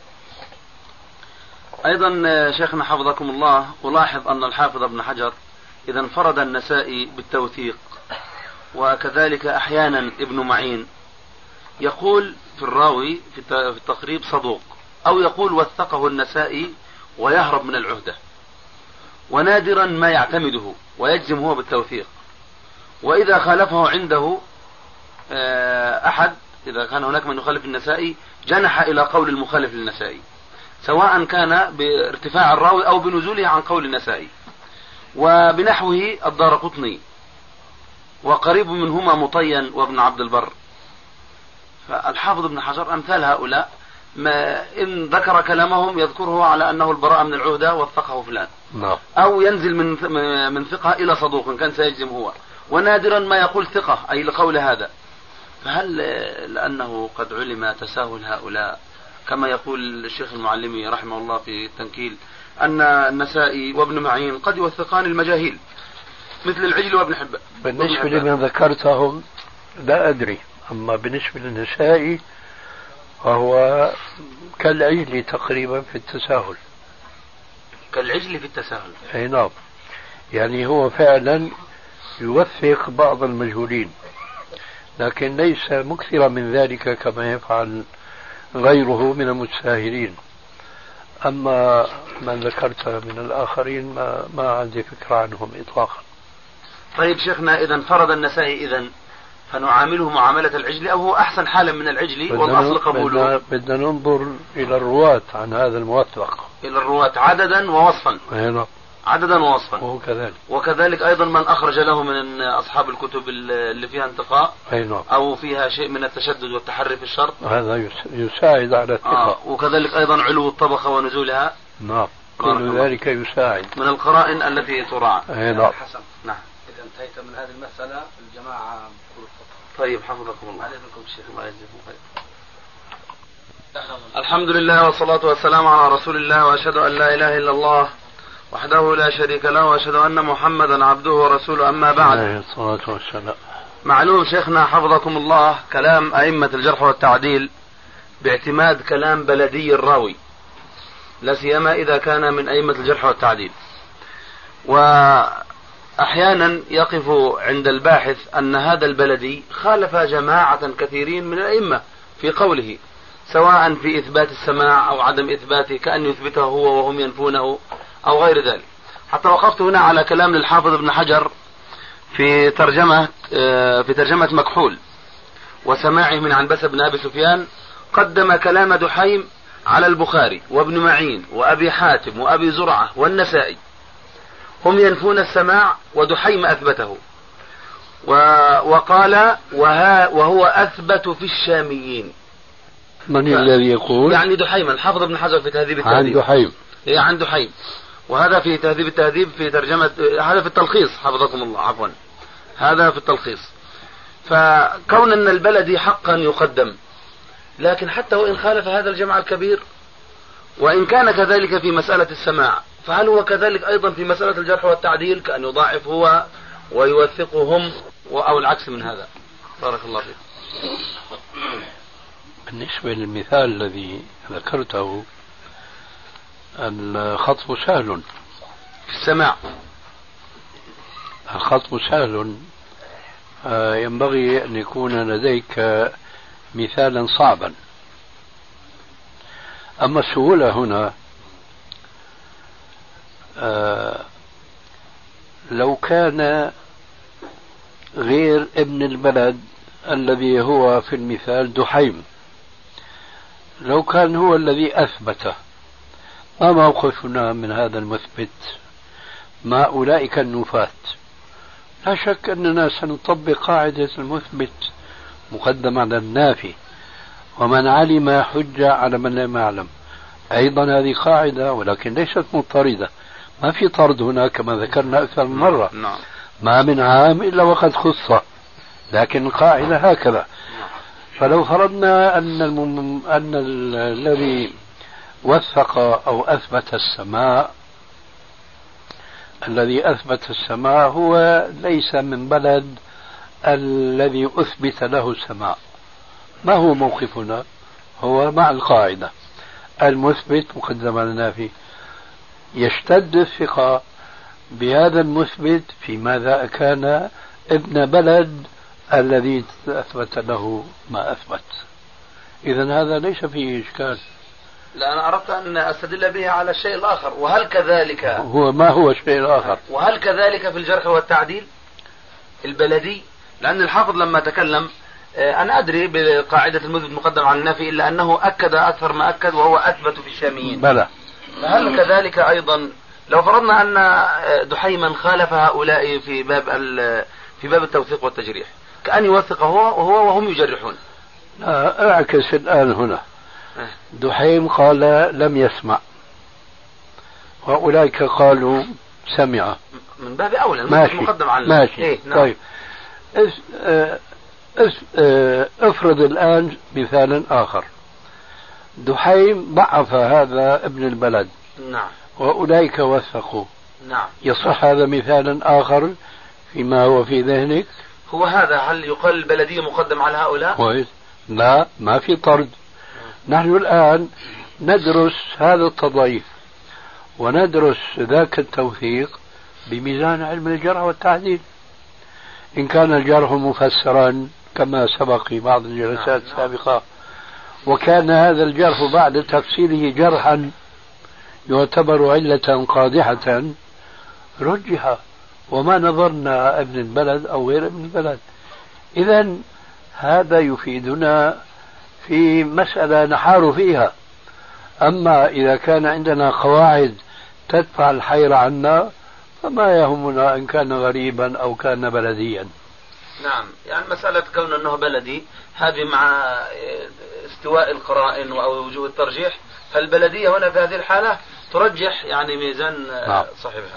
أيضا شيخنا حفظكم الله، ألاحظ أن الحافظ ابن حجر إذا انفرد النسائي بالتوثيق، وكذلك أحيانا ابن معين يقول في الراوي في التقريب صدوق، أو يقول وثقه النسائي ويهرب من العهدة، ونادرا ما يعتمده ويجزم هو بالتوثيق. وإذا خالفه عنده أحد، إذا كان هناك من يخالف النسائي جنح إلى قول المخالف للنسائي، سواء كان بارتفاع الراوي أو بنزوله عن قول النسائي. وبنحوه الدارقطني، وقريب منهما مطين وابن عبد البر. فالحافظ ابن حجر أمثال هؤلاء ما إن ذكر كلامهم يذكره على أنه البراءة من العهدة وثقه فلان، أو ينزل من ثقة إلى صدوق كان سيجزم هو، ونادرا ما يقول ثقة أي لقول هذا. فهل لأنه قد علم تساهل هؤلاء كما يقول الشيخ المعلمي رحمه الله في التنكيل أن النسائي وابن معين قد يوثقان المجاهيل مثل العجل وابن حبان؟ بالنسبة لمن ذكرتهم لا أدري، أما بالنسبة للنسائي فهو كالعجل تقريبا في التساهل. كالعجل في التساهل. أي نعم. يعني هو فعلا يوثق بعض المجهولين، لكن ليس مكثرا من ذلك كما يفعل غيره من المتساهلين. أما من ذكرت من الآخرين ما عندي فكرة عنهم إطلاقا. طيب شيخنا، إذا انفرد النسائي إذن فنعامله معاملة العجل، أو هو أحسن حالا من العجل والأصل قبوله؟ بدنا ننظر إلى الرواة عن هذا الموثق، إلى الرواة عددا ووصفا. نعم. عددا ووصفا. وكذلك أيضا من أخرج له من أصحاب الكتب اللي فيها انتقاء أو فيها شيء من التشدد والتحري في الشرط، هذا يساعد على الثقة. وكذلك أيضا علو الطبقة ونزولها. نعم. كل ذلك يساعد من القرائن التي تراعى. نعم. حسن. نعم. إذا انتهيت من هذه المسألة الجماعة. طيب حفظكم الله. عليكم الشيخ. الله يجزيكم خير. الحمد لله والصلاة والسلام على رسول الله، وأشهد أن لا إله إلا الله وحده لا شريك له، وأشهد أن محمدا عبده ورسوله، أما بعد. عليه الصلاة والسلام. معلوم شيخنا حفظكم الله كلام أئمة الجرح والتعديل باعتماد كلام بلدي الراوي، لا سيما إذا كان من أئمة الجرح والتعديل. وأحيانا يقف عند الباحث أن هذا البلدي خالف جماعة كثيرين من الأئمة في قوله، سواء في إثبات السماع أو عدم إثباته، كأن يثبته هو وهم ينفونه أو غير ذلك. حتى وقفت هنا على كلام للحافظ ابن حجر في ترجمة مكحول وسماعه من عنبسة بن أبي سفيان، قدم كلام دحيم على البخاري وابن معين وأبي حاتم وأبي زرعة والنسائي، هم ينفون السماع ودحيم أثبته، وقال وهو أثبت في الشاميين. من الذي يقول؟ يعني دحيم، الحافظ ابن حجر في تهذيب التهذيب. عن دحيم. هي عن دحيم، وهذا في تهذيب التهذيب في ترجمة، هذا في التلخيص حفظكم الله، عفوا هذا في التلخيص. فكون أن البلدي حقا يقدم، لكن حتى وإن خالف هذا الجمع الكبير، وإن كان كذلك في مسألة السماع، فهل هو كذلك أيضا في مسألة الجرح والتعديل، كأن يضاعف هو ويوثقهم أو العكس من هذا؟ بارك الله فيك. بالنسبة للمثال الذي ذكرته، الخطب سهل في السماع، الخطب سهل، ينبغي أن يكون لديك مثالا صعبا. أما السهولة هنا، لو كان غير ابن البلد الذي هو في المثال دحيم، لو كان هو الذي أثبته، ما موقفنا من هذا المثبت مع أولئك النفاة؟ لا شك أننا سنطبق قاعدة المثبت مقدم على النافي، ومن علم حجة على من لم يعلم. أيضا هذه قاعدة ولكن ليست مضطردة، ما في طرد هنا كما ذكرنا أكثر من مرة. ما من عام إلا وقد خص، لكن القاعدة هكذا. فلو فرضنا أن الذي وثق أو أثبت السماع، الذي أثبت السماع هو ليس من بلد الذي أثبت له السماع، ما هو موقفنا؟ هو مع القاعدة المثبت مقدم على النافي. يشتد الثقة بهذا المثبت في ماذا كان ابن بلد الذي أثبت له ما أثبت. إذن هذا ليس فيه إشكال. لا، أنا أردت أن أستدل به على الشيء الآخر. وهل كذلك ما هو الشيء الآخر؟ وهل كذلك في الجرح والتعديل البلدي؟ لأن الحافظ لما تكلم، أنا أدري بقاعدة المثبت مقدم على النافي، إلا أنه أكد أكثر ما أكد وهو أثبت في الشاميين. بلى. فهل كذلك أيضا لو فرضنا أن دحيما خالف هؤلاء في باب التوثيق والتجريح، كأن يوثق هو وهم يجرحون؟ لا، أعكس الآن هنا. دحيم قال لم يسمع، وأولئك قالوا سمع، من باب أولى مقدم على ماشي. إيه؟ نعم. طيب، افرض الآن مثالا آخر، دحيم ضعف هذا ابن البلد، نعم، وأولئك وثقوا، نعم، يصح هذا مثالا آخر فيما هو في ذهنك؟ هو هذا. هل يقال البلدية مقدم على هؤلاء؟ كويس. لا، ما في طرد. نحن الآن ندرس هذا التضعيف وندرس ذاك التوثيق بميزان علم الجرح والتعديل. إن كان الجرح مفسرا كما سبق في بعض الجلسات السابقة، وكان هذا الجرح بعد تفسيره جرحا يعتبر علة قادحة، رجح، وما نظرنا ابن البلد أو غير ابن البلد. إذن هذا يفيدنا في مسألة نحار فيها. أما إذا كان عندنا قواعد تدفع الحيرة عنا، فما يهمنا إن كان غريبا أو كان بلديا. نعم، يعني مسألة كون أنه بلدي هذه مع استواء القرائن أو وجوه الترجيح، فالبلدية هنا في هذه الحالة ترجح يعني ميزان صاحبها.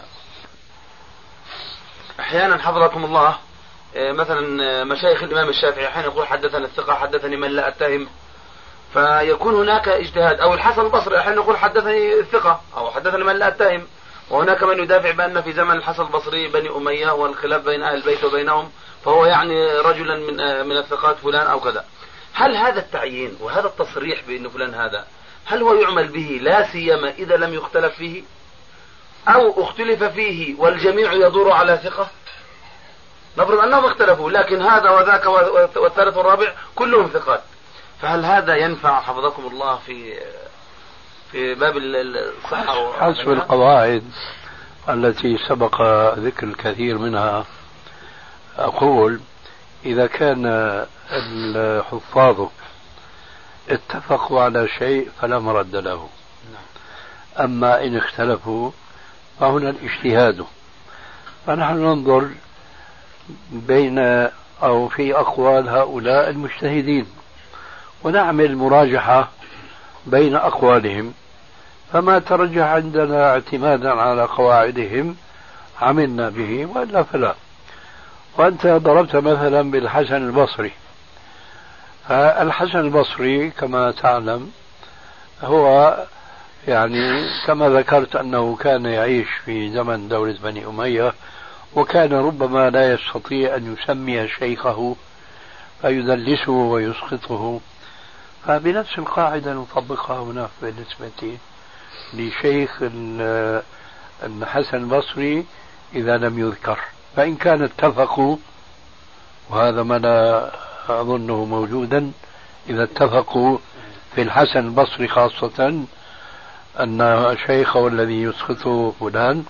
أحيانا حفظكم الله مثلا مشايخ الإمام الشافعي حين يقول حدثنا الثقة حدثني من لا أتهم، فيكون هناك اجتهاد. أو الحسن البصري حين يقول حدثني الثقة أو حدثني من لا أتهم، وهناك من يدافع بأن في زمن الحسن البصري بني أمية والخلاف بين أهل البيت وبينهم، فهو يعني رجلا من الثقات فلان أو كذا. هل هذا التعيين وهذا التصريح بأن فلان هذا، هل هو يعمل به لا سيما إذا لم يختلف فيه، أو اختلف فيه والجميع يدور على ثقة؟ نفرض أنهم اختلفوا لكن هذا وذاك والثالث والرابع كلهم ثقات، فهل هذا ينفع حفظكم الله في باب الصحة؟ حسب القواعد التي سبق ذكر الكثير منها، أقول إذا كان الحفاظ اتفقوا على شيء فلا مرد له، أما إن اختلفوا فهنا الاجتهاد. فنحن ننظر بين أو في أقوال هؤلاء المجتهدين ونعمل مراجحة بين أقوالهم، فما ترجح عندنا اعتمادا على قواعدهم عملنا به، وإلا فلا. وأنت ضربت مثلا بالحسن البصري. الحسن البصري كما تعلم هو يعني كما ذكرت أنه كان يعيش في زمن دولة بني أمية، وكان ربما لا يستطيع أن يسمي شيخه فيدلسه ويسقطه، فبنفس القاعدة نطبقها هنا بالنسبة لشيخ الحسن البصري إذا لم يذكر. فإن كان اتفقوا، وهذا ما لا أظنه موجودا، إذا اتفقوا في الحسن البصري خاصة أن شيخه الذي يسقطه فلان،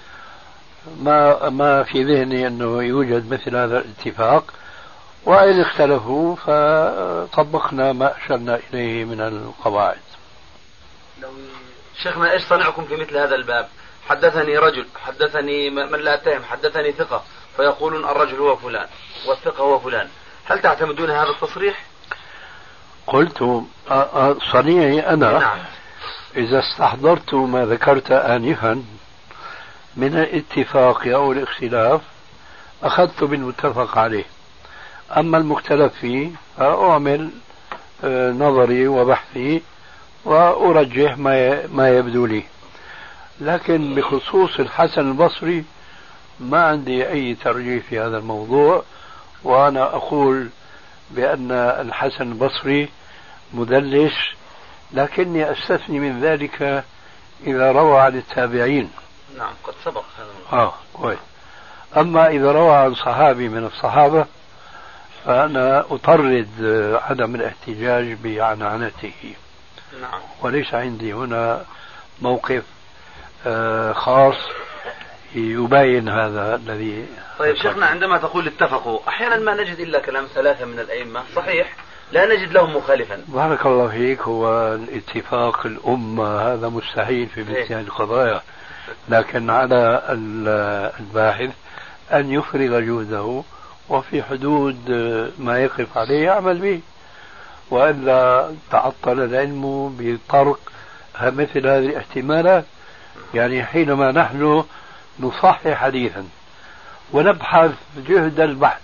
ما في ذهني أنه يوجد مثل هذا الاتفاق. وإن اختلفوا فطبقنا ما أشرنا إليه من القواعد. لو شيخنا إيش صنعكم في مثل هذا الباب؟ حدثني رجل، حدثني من لا أتهم، حدثني ثقة، فيقولون الرجل هو فلان والثقة هو فلان، هل تعتمدون هذا التصريح؟ قلت صنيعي أنا نعم. إذا استحضرت ما ذكرت آنفا من الاتفاق أو الاختلاف أخذت بالمتفق عليه، أما المختلف فيه فأعمل نظري وبحثي وأرجح ما يبدو لي. لكن بخصوص الحسن البصري ما عندي أي ترجيح في هذا الموضوع، وأنا أقول بأن الحسن البصري مدلس، لكني أستثني من ذلك إذا روى عن التابعين. نعم قد سبق هذا. كويس. أما إذا روى عن صحابي من الصحابة فأنا أطرد عدم الاحتجاج بعنعنته. نعم. وليس عندي هنا موقف خاص يبين هذا الذي. طيب شيخنا، عندما تقول اتفقوا أحيانا ما نجد إلا كلام ثلاثة من الأئمة، صحيح لا نجد لهم مخالفا. بارك الله فيك. هو الاتفاق الأمة هذا مستحيل في مثل هذه القضايا، لكن على الباحث أن يفرغ جهده وفي حدود ما يقف عليه يعمل به، وإلا تعطل العلم بطرق مثل هذه الاحتمالات. يعني حينما نحن نصحح حديثا ونبحث جهد البحث،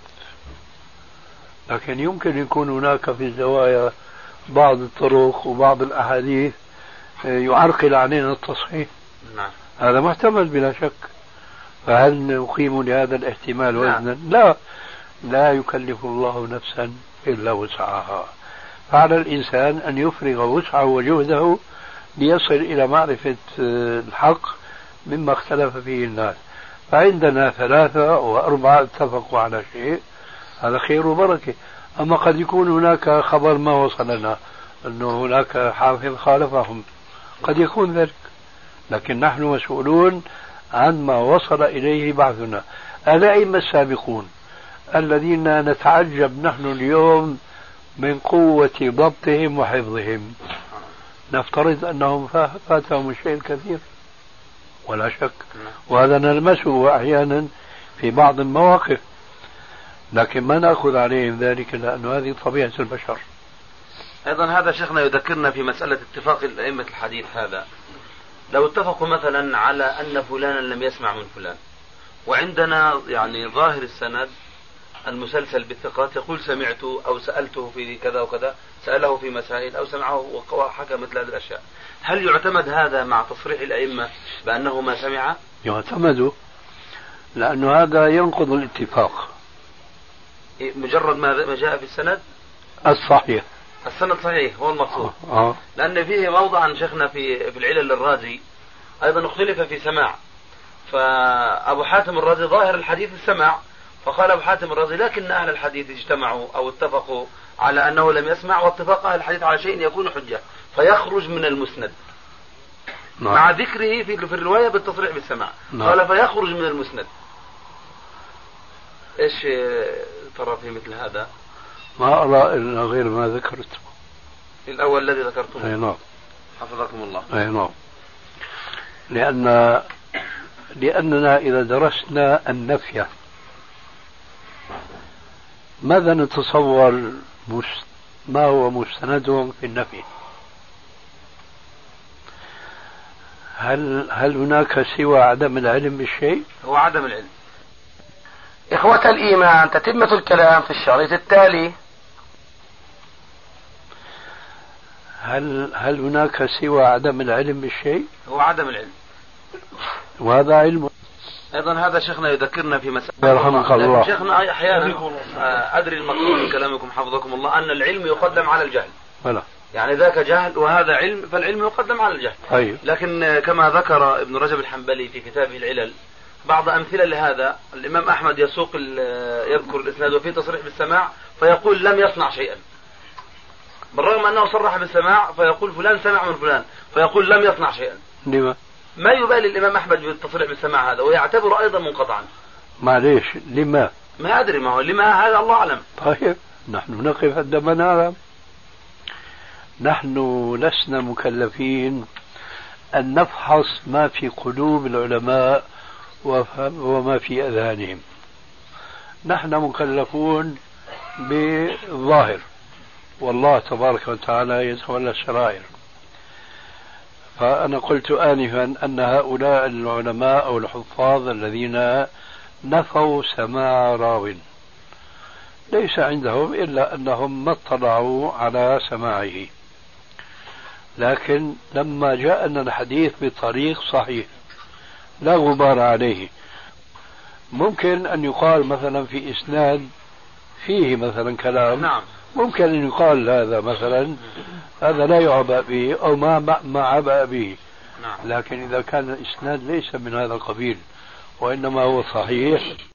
لكن يمكن يكون هناك في الزوايا بعض الطرق وبعض الأحاديث يعرقل علينا التصحيح. نعم. هذا محتمل بلا شك. فهل نقيم لهذا الاحتمال وزنا؟ لا يكلف الله نفسا إلا وسعها. فعلى الإنسان أن يفرغ وسعه وجهده ليصل إلى معرفة الحق مما اختلف فيه الناس. فعندنا 3 أو 4 اتفقوا على شيء، هذا خير وبركة. أما قد يكون هناك خبر ما وصلنا أنه هناك حافظ خالفهم، قد يكون ذلك، لكن نحن مسؤولون عن ما وصل إليه بعثنا. الأئمة السابقون الذين نتعجب نحن اليوم من قوة ضبطهم وحفظهم، نفترض أنهم فاتهم الشيء الكثير ولا شك، وهذا نلمسه أحيانا في بعض المواقف، لكن ما نأخذ عليهم ذلك لأن هذه طبيعة البشر. أيضا هذا شيخنا يذكرنا في مسألة اتفاق الأئمة الحديث. هذا لو اتفقوا مثلا على أن فلانا لم يسمع من فلان، وعندنا يعني ظاهر السند المسلسل بالثقات يقول سمعت أو سألته في كذا وكذا، سأله في مسائل أو سمعه وحكى مثل هذه الأشياء، هل يعتمد هذا مع تصريح الأئمة بأنه ما سمع؟ يعتمد، لأنه هذا ينقض الاتفاق. مجرد ما جاء في السند الصحيح، السند صحيح هو المقصود. لأن فيه موضعا شيخنا في العلل الرازي أيضا اختلف في سماع، فأبو حاتم الرازي ظاهر الحديث السماع، فقال أبو حاتم الرازي لكن أهل الحديث اجتمعوا أو اتفقوا على أنه لم يسمع، واتفاق أهل الحديث على شيء يكون حجة فيخرج من المسند. مع ذكره في الرواية بالتصريح بالسماع. قال فيخرج من المسند. إيش ترى في مثل هذا؟ ما أرى إلا غير ما ذكرت الأول الذي ذكرته. أي نعم. حفظكم الله. أي نعم. لأننا إذا درسنا النفي ماذا نتصور ما هو مستندهم في النفي؟ هل هناك سوى عدم العلم بالشيء؟ هو عدم العلم. إخوة الإيمان، تتمة الكلام في الشريط التالي. هل هناك سوى عدم العلم بالشيء؟ هو عدم العلم، وهذا علم. أيضا هذا شيخنا يذكرنا في مسألة. يرحمك الله. شيخنا أحيانا أدري المقصود من كلامكم حفظكم الله أن العلم يقدم على الجهل. ولا. يعني ذاك جهل وهذا علم، فالعلم يقدم على الجهل. طيب. لكن كما ذكر ابن رجب الحنبلي في كتابه العلل بعض أمثلة لهذا، الإمام أحمد يذكر الإسناد وفيه تصريح بالسماع فيقول لم يصنع شيئا، بالرغم أنه صرح بالسماع فيقول فلان سمع من فلان فيقول لم يصنع شيئا. لما؟ ما يبالي الإمام أحمد بالتصريح بالسماع هذا ويعتبره أيضا منقطعا. معليش، لما؟ ما أدري ما هو لما، هذا الله أعلم. طيب نحن نقف عندما نعلم. نحن لسنا مكلفين أن نفحص ما في قلوب العلماء وما في أذهانهم. نحن مكلفون بالظاهر، والله تبارك وتعالى يتولى السرائر. فأنا قلت آنفا أن هؤلاء العلماء أو الحفاظ الذين نفوا سماع راو ليس عندهم إلا أنهم ما اطلعوا على سماعه، لكن لما جاءنا الحديث بطريق صحيح لا غبار عليه، ممكن أن يقال مثلا في إسناد فيه مثلا كلام. نعم. ممكن أن يقال هذا مثلا هذا لا يعبأ به أو ما عبأ به. نعم. لكن إذا كان الإسناد ليس من هذا القبيل وإنما هو صحيح